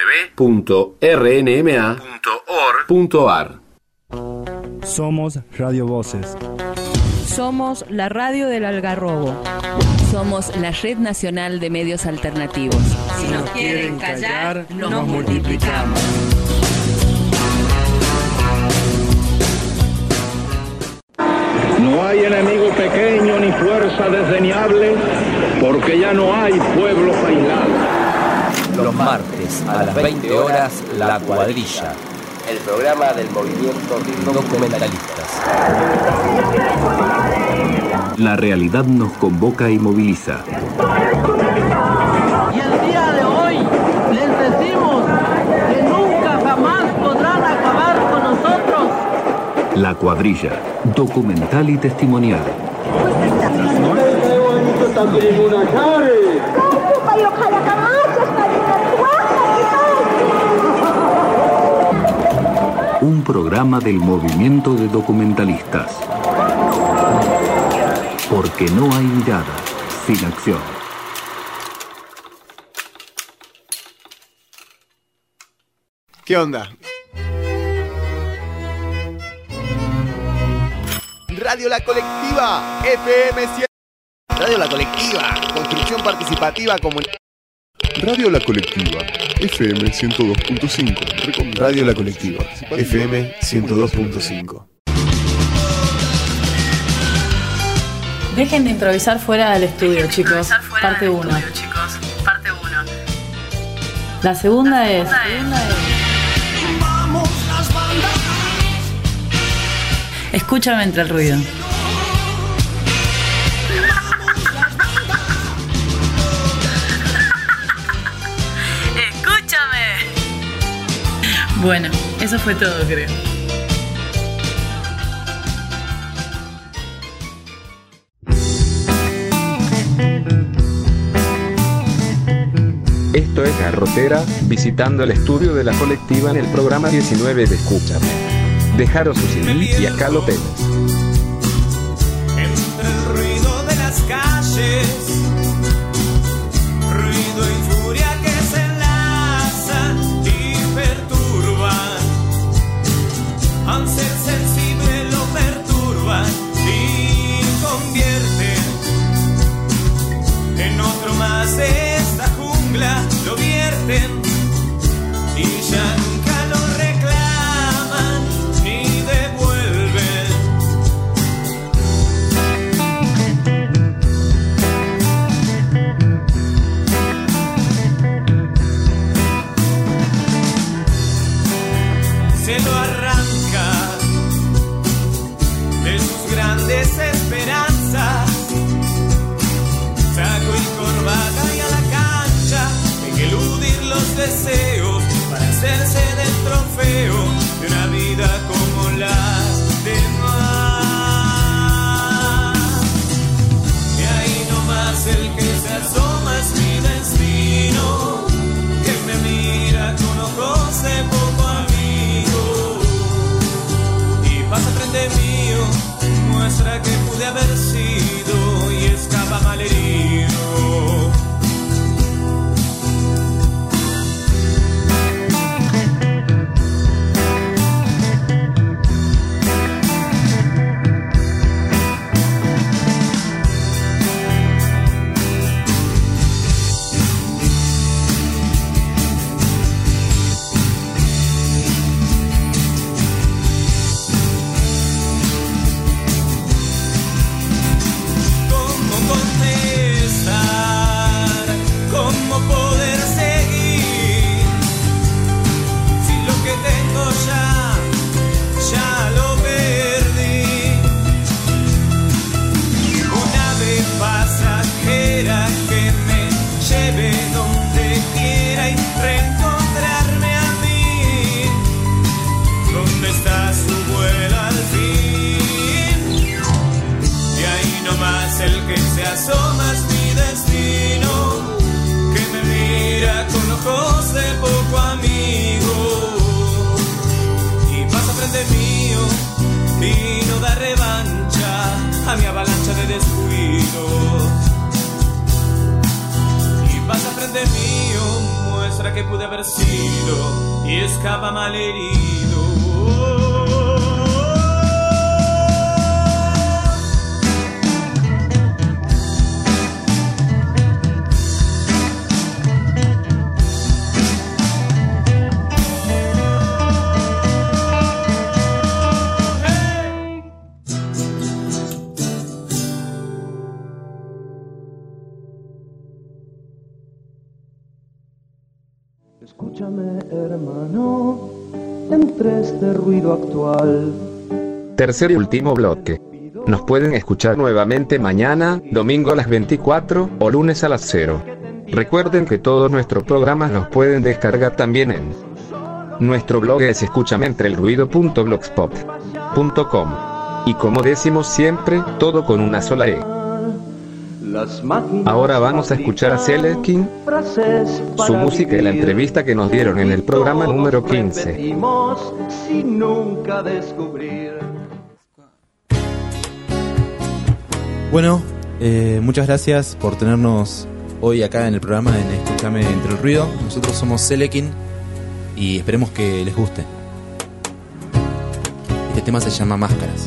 www.rnma.org.ar. Somos Radio Voces. Somos la radio del Algarrobo. Somos la Red Nacional de Medios Alternativos. Si nos quieren callar, nos multiplicamos. No hay enemigo pequeño ni fuerza desdeñable, porque ya no hay pueblos aislados. Los martes a las 20 horas, La Cuadrilla. El programa del movimiento documentalistas. La realidad nos convoca y moviliza. Y el día de hoy les decimos que nunca jamás podrán acabar con nosotros. La Cuadrilla, documental y testimonial. Un programa del movimiento de documentalistas. Porque no hay mirada sin acción. ¿Qué onda? Radio La Colectiva, FM 100. Radio La Colectiva, construcción participativa comunitaria. Radio La Colectiva, FM 102.5. Radio La Colectiva, FM 102.5. Dejen de improvisar fuera del estudio, chicos. Parte 1. La segunda es... Escúchame entre el ruido. Bueno, eso fue todo, creo. Esto es Garrotera, visitando el estudio de la colectiva en el programa 19 de Escúchame. Dejaros su CD y acá lo tenés. Entre el ruido de las calles, ruido y furia que se enlazan y perturban, al ser sensible lo perturban y convierten en otro más de esta jungla, lo vierten y ya nunca lo reclaman ni devuelven. Se lo arranca de sus grandes esperanzas, saco y corbata y a la cancha, hay que eludir los deseos para hacerse del trofeo de una vida como las demás. Y ahí nomás el que se asoma es mi destino, que me mira con ojos de poco amigo y pasa frente mío, muestra que pude haber sido y escapa malherido. A mi avalancha de descuidos y pasa frente mío, muestra que pude haber sido y escapa malherido. Escúchame, hermano, entre este ruido actual. Tercer y último bloque. Nos pueden escuchar nuevamente mañana, domingo a las 24 o lunes a las 0. Recuerden que todos nuestros programas los pueden descargar también en nuestro blog es escuchamentrelruido.blogspot.com. Y como decimos siempre, todo con una sola E. Ahora vamos a escuchar a Selekin, su música y la entrevista que nos dieron en el programa número 15. Bueno, muchas gracias por tenernos hoy acá en el programa en Escúchame Entre el Ruido. Nosotros somos Selekin y esperemos que les guste. Este tema se llama Máscaras.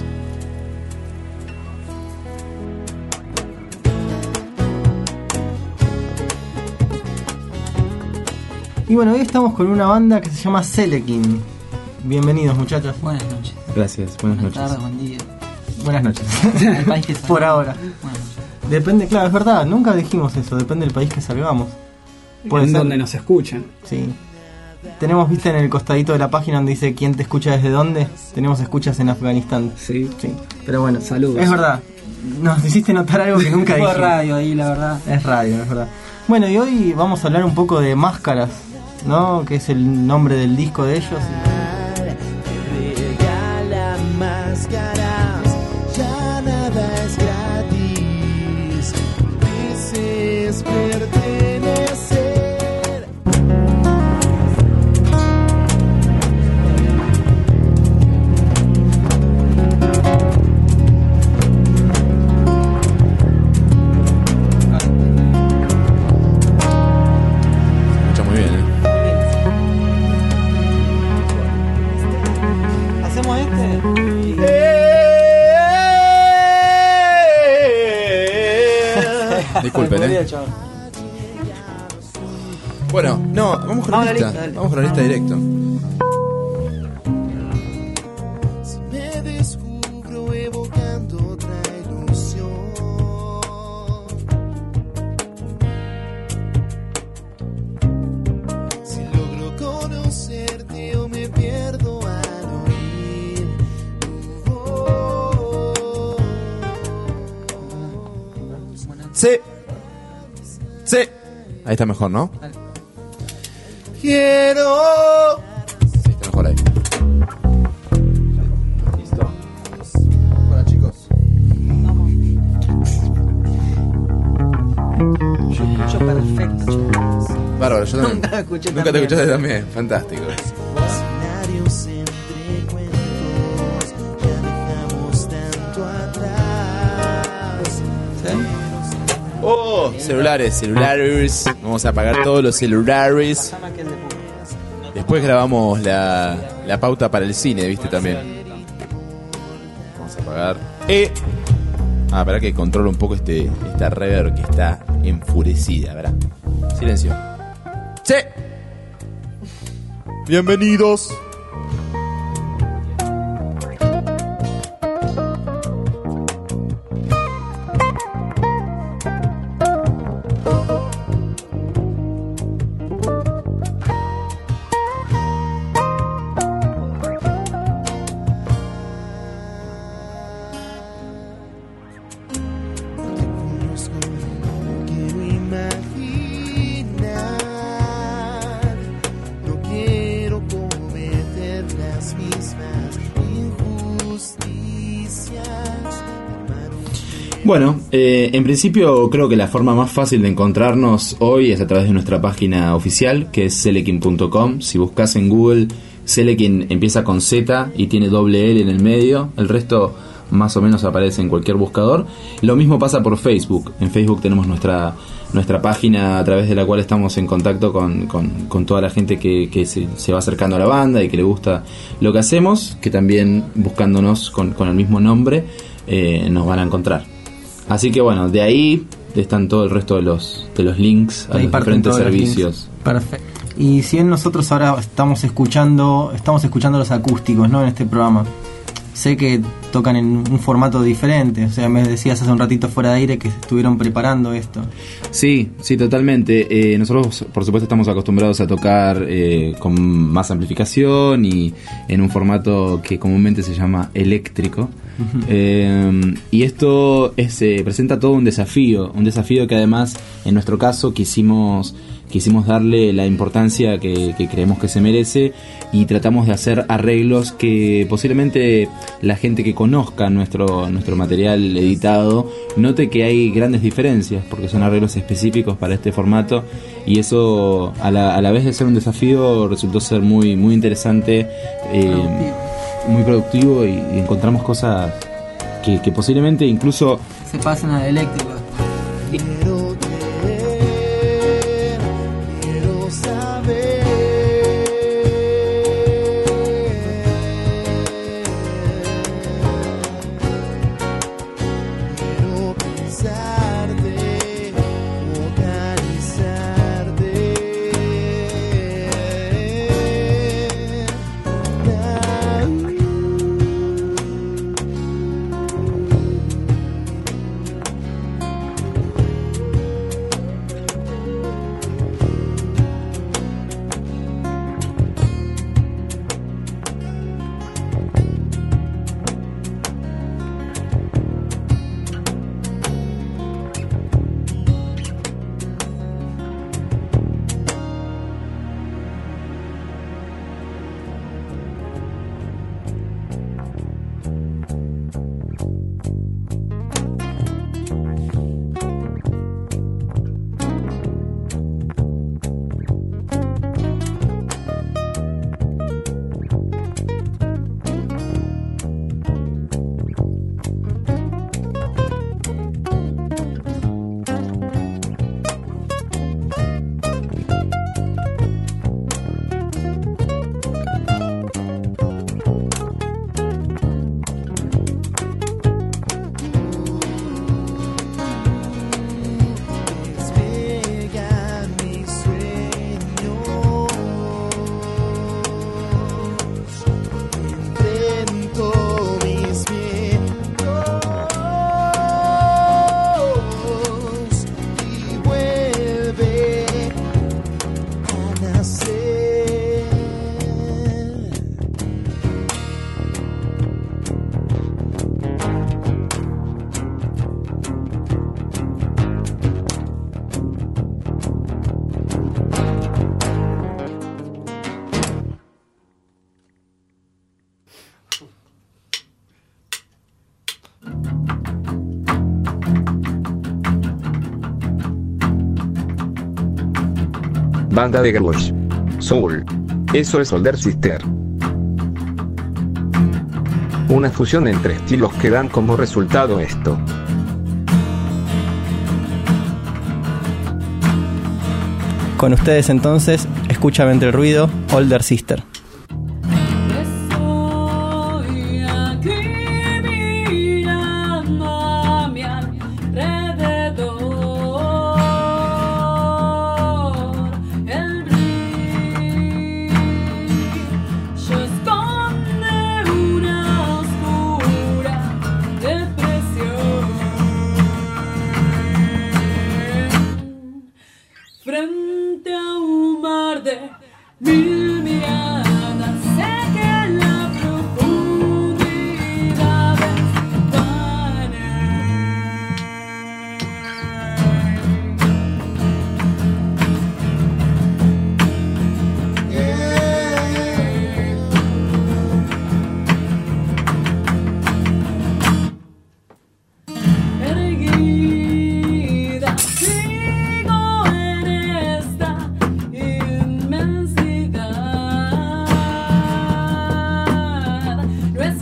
Y bueno, hoy estamos con una banda que se llama Selekin. Bienvenidos, muchachos. Buenas noches. Gracias, buenas noches. Buenas tardes, buen día. Buenas noches. El país que por ahora. Buenas noches. Depende, claro, es verdad, nunca dijimos eso, depende del país que salgamos. En donde nos escuchan. Sí. Tenemos, viste, en el costadito de la página donde dice quién te escucha desde dónde. Tenemos escuchas en Afganistán. Sí. Pero bueno, saludos. Es verdad. Nos hiciste notar algo que nunca dijimos. Radio ahí, la verdad. Es radio, es verdad. Bueno, y hoy vamos a hablar un poco de Máscaras. ¿no? Que es el nombre del disco de ellos. Regala máscaras, ya nada es gratis. Dices pertenecer. Disculpen, Bueno, no, vamos con la lista. Vamos con la lista directo. Si me descubro evocando otra ilusión, si logro conocerte o me pierdo al oír tu voz. Sí. Sí. Ahí está mejor, ¿no? Quiero. Sí, está mejor ahí. Listo. Hola, chicos. Yo escucho perfecto. Bárbaro, yo también. Nunca te escuché Nunca te escuchaste también. Fantástico. Escenarios entre cuentos, ya dejamos tanto atrás. Oh, celulares. Vamos a apagar todos los celulares. Después grabamos la pauta para el cine, ¿viste? También. Vamos a apagar. Espera que controlo un poco esta reverb que está enfurecida, ¿verdad? Silencio. ¡Sí! Bienvenidos. Bueno, en principio creo que la forma más fácil de encontrarnos hoy es a través de nuestra página oficial, que es selekin.com. Si buscas en Google, Selekin empieza con Z y tiene doble L en el medio. El resto más o menos aparece en cualquier buscador. Lo mismo pasa por Facebook. En Facebook tenemos nuestra página a través de la cual estamos en contacto con toda la gente que se va acercando a la banda y que le gusta lo que hacemos, que también buscándonos con el mismo nombre nos van a encontrar. Así que bueno, de ahí están todo el resto de los links a los diferentes servicios. Perfecto. Y si bien nosotros ahora estamos escuchando los acústicos, ¿no? En este programa. Sé que tocan en un formato diferente. O sea, me decías hace un ratito fuera de aire que estuvieron preparando esto. Sí, totalmente. Nosotros, por supuesto, estamos acostumbrados a tocar con más amplificación y en un formato que comúnmente se llama eléctrico. Uh-huh. Y esto presenta todo un desafío que además, en nuestro caso, quisimos darle la importancia que creemos que se merece y tratamos de hacer arreglos que posiblemente la gente que conozca nuestro material editado note que hay grandes diferencias, porque son arreglos específicos para este formato, y eso a la vez de ser un desafío resultó ser muy, muy interesante, muy productivo, y encontramos cosas que posiblemente incluso se pasan a eléctrico. banda de garage soul. Eso es Older Sister. Una fusión entre estilos que dan como resultado esto. Con ustedes entonces, escúchame entre el ruido, Older Sister. Frente a un mar de mil miradas, sé que la profundidad es vana. Erguida, sigo en esta inmensidad. No es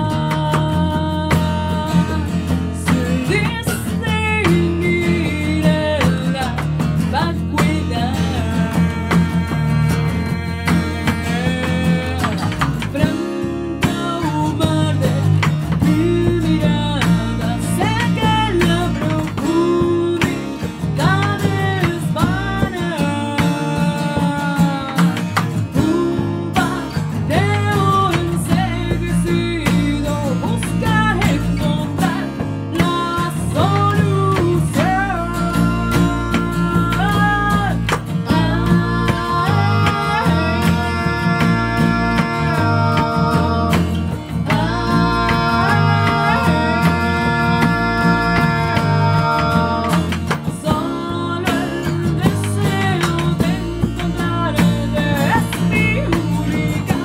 fácil distinguir en la vacuidad. Frente a un mar de mil miradas, sé que la profundidad es vana. Un pateo enseguecido busca encontrar la solución. Solo el deseo de encontrarte es mi única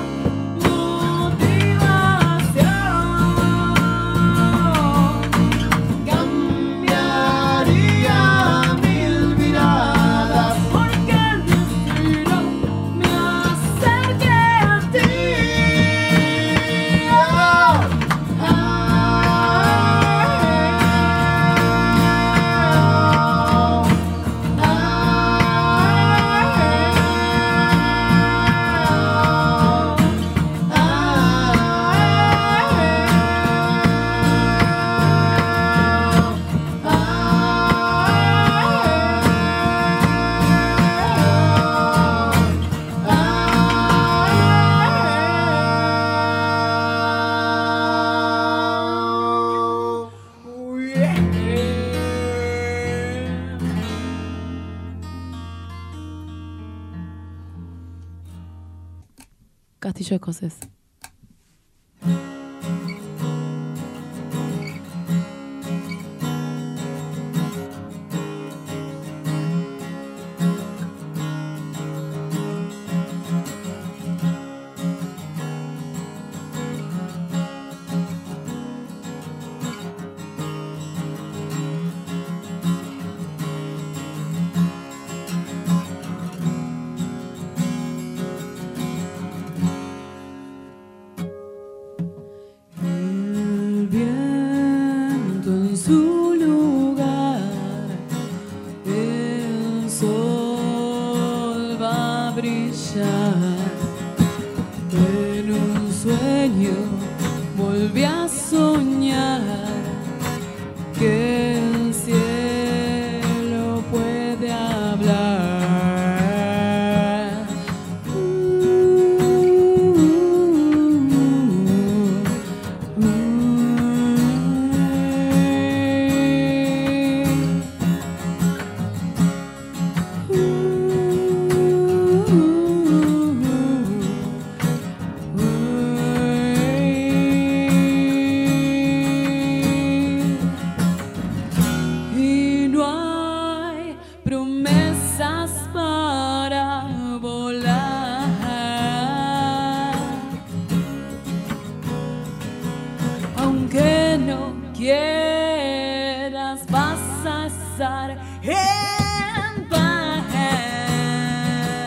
motivación. Cambiaría mil miradas porque el destino me acerque a ti. Castillo escocés. El viento en su lugar, el sol va a brillar. En un sueño volví a soñar que el cielo puede hablar. Y no hay promesas para volar, aunque no quieras vas a estar en paz.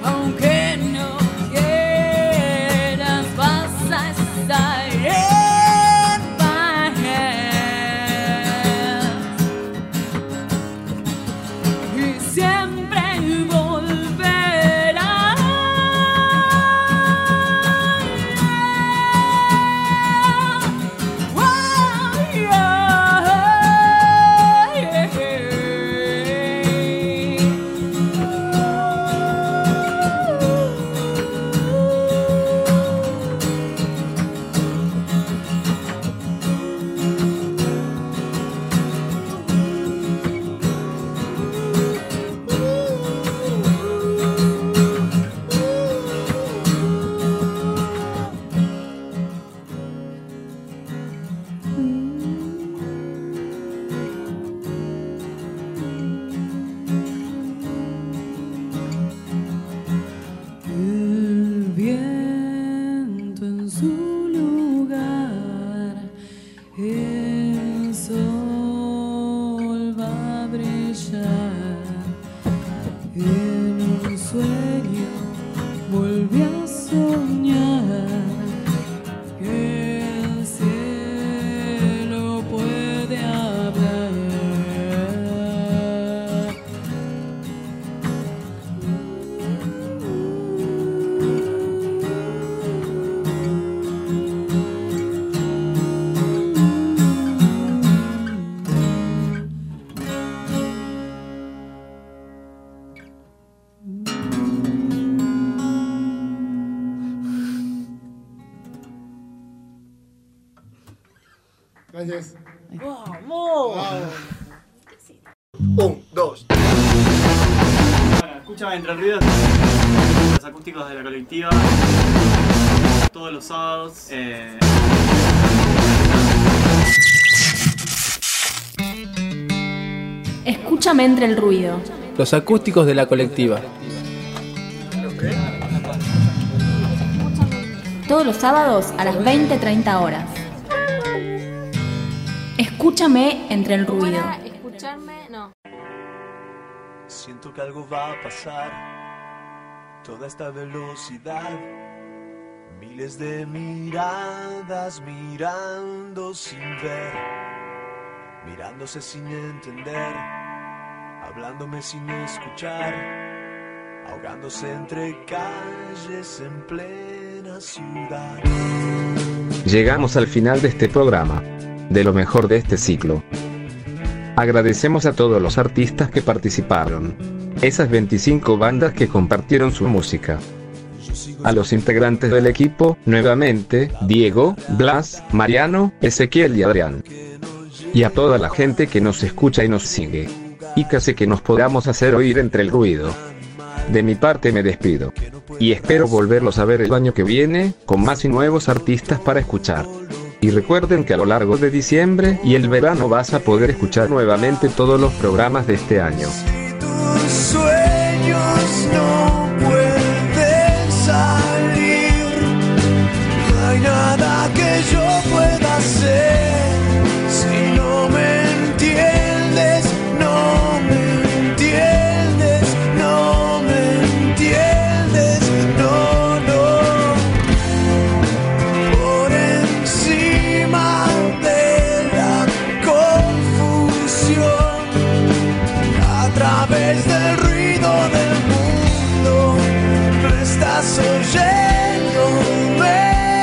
Aunque no quieras, vas a estar en paz. Y siempre volverás. El viento en su lugar, el sol va a brillar. En un sueño volví a soñar que el cielo puede hablar. Gracias. ¡Vamos! 1, 2. Bueno, escúchame entre ruidos. Los acústicos de la colectiva. Todos los sábados. Escúchame entre el ruido. Los acústicos de la colectiva. Todos los sábados a las 20:30 horas. Escúchame entre el ruido. Escucharme, no. Siento que algo va a pasar. Toda esta velocidad. Miles de miradas mirando sin ver. Mirándose sin entender. Hablándome sin escuchar. Ahogándose entre calles en plena ciudad. Llegamos al final de este programa. De lo mejor de este ciclo. Agradecemos a todos los artistas que participaron. Esas 25 bandas que compartieron su música. A los integrantes del equipo, nuevamente, Diego, Blas, Mariano, Ezequiel y Adrián. Y a toda la gente que nos escucha y nos sigue. Y que hace que nos podamos hacer oír entre el ruido. De mi parte me despido. Y espero volverlos a ver el año que viene, con más y nuevos artistas para escuchar. Y recuerden que a lo largo de diciembre y el verano vas a poder escuchar nuevamente todos los programas de este año. Tus sueños no pueden salir. No hay nada que yo pueda hacer. Si no me entiendes, no me entiendes, no me entiendes, no, no. Por encima de la confusión, a través del ruido del mundo, no estás oyéndome.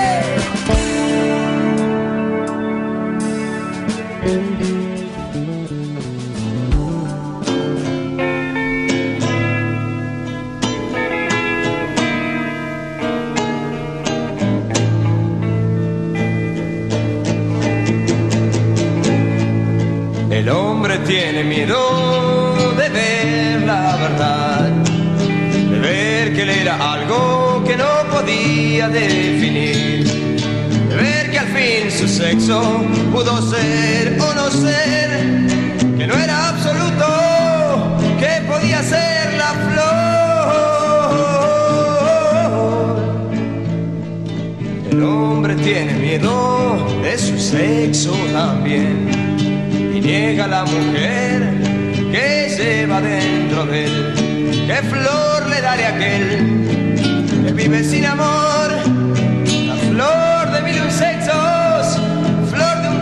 El hombre tiene miedo de ver la verdad, de ver que él era algo que no podía definir, de ver que al fin su sexo pudo ser o no ser, que no era absoluto, que podía ser la flor. El hombre tiene miedo de su sexo también. Niega la mujer que lleva dentro de él, qué flor soledad de aquel que vive sin amor, la flor de mil y un sexos, flor de un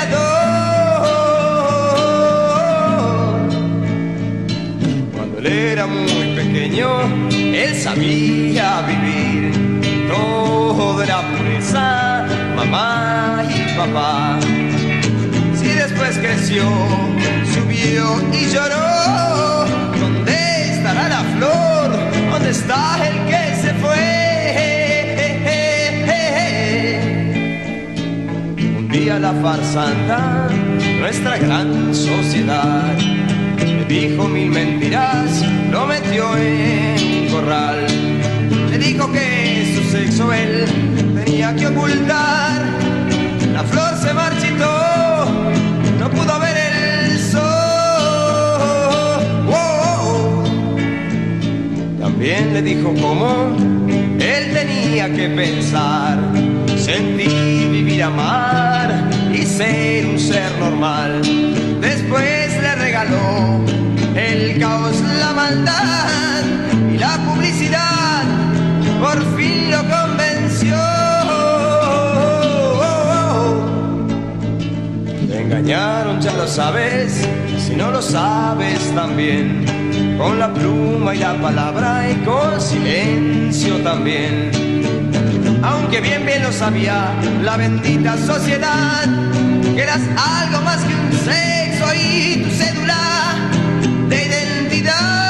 creador. Cuando él era muy pequeño, él sabía vivir, todo era pureza, mamá y papá. Si después creció, subió y lloró, ¿dónde estará la flor? ¿Dónde está el que se fue? Un día la farsanta, nuestra gran sociedad, le dijo mil mentiras, lo metió en un corral. Le dijo que su sexo él tenía que ocultar. La flor se marchitó, no pudo ver el sol. Oh. También le dijo cómo él tenía que pensar, sentir, vivir, amar y ser un ser normal. Después le regaló el caos, la maldad y la publicidad. Por fin lo convenció. Te engañaron, ya lo sabes, si no lo sabes también, con la pluma y la palabra y con silencio también. Aunque bien lo sabía la bendita sociedad, que eras algo más que un sexo y tu cédula de identidad.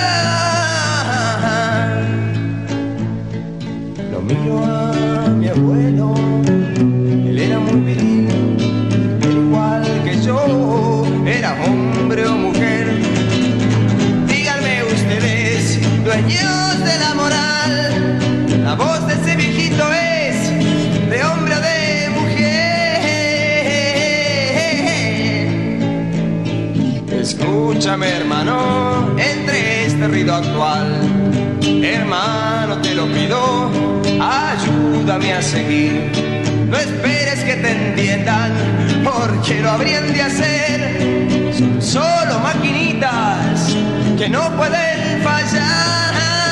Lo miro a mi abuelo, él era muy viril, igual que yo, era hombre o mujer. Díganme ustedes, dueños de la moral, la voz de ese viejito es de hombre o de mujer. Escúchame, hermano, entre este ruido actual, hermano, te lo pido, ayúdame a seguir. No esperes que te entiendan, porque lo habrían de hacer. Son solo maquinitas que no pueden fallar.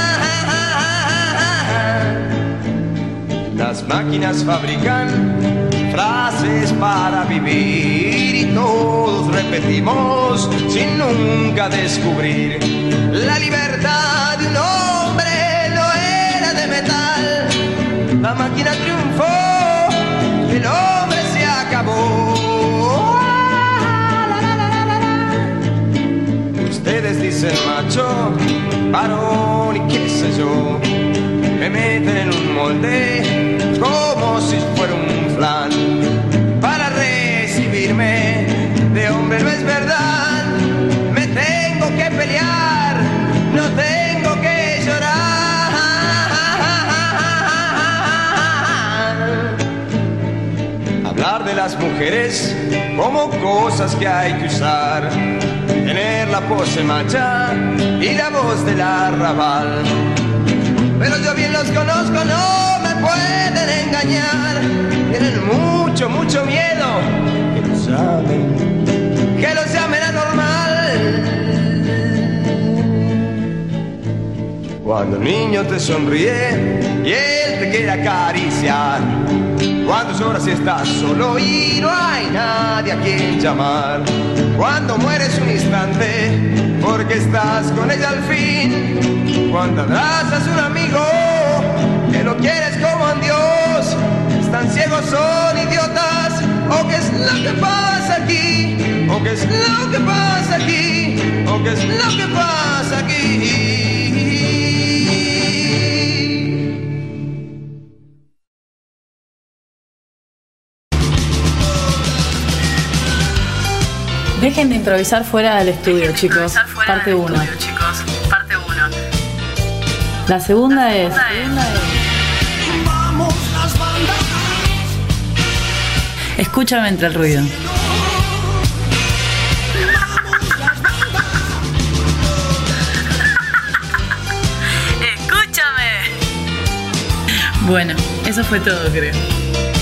Las máquinas fabrican frases para vivir y todos repetimos sin nunca descubrir. La libertad de un hombre no era de metal. La máquina triunfó, el hombre se acabó. Ustedes dicen macho, varón y qué sé yo, me meten en un molde como si fuera un flan para recibirme de hombre. No es verdad, me tengo que pelear, no tengo que llorar. Hablar de las mujeres como cosas que hay que usar, tener la pose macha y la voz del arrabal. Pero yo bien los conozco, no me pueden engañar. Tienen mucho, mucho miedo que los llamen anormal. Cuando un niño te sonríe y él te quiere acariciar, cuando lloras y estás solo y no hay nadie a quien llamar, cuando mueres un instante porque estás con ella al fin, cuando abrazas a un amigo que lo quieres como a Dios, están ciegos, son idiotas, o qué es lo que pasa aquí, o qué es lo que pasa aquí, o qué es lo que pasa aquí. Dejen de improvisar fuera del estudio, chicos. Parte 1. La segunda es... Vamos las bandas. Escúchame entre el ruido. Escúchame. Bueno, eso fue todo, creo.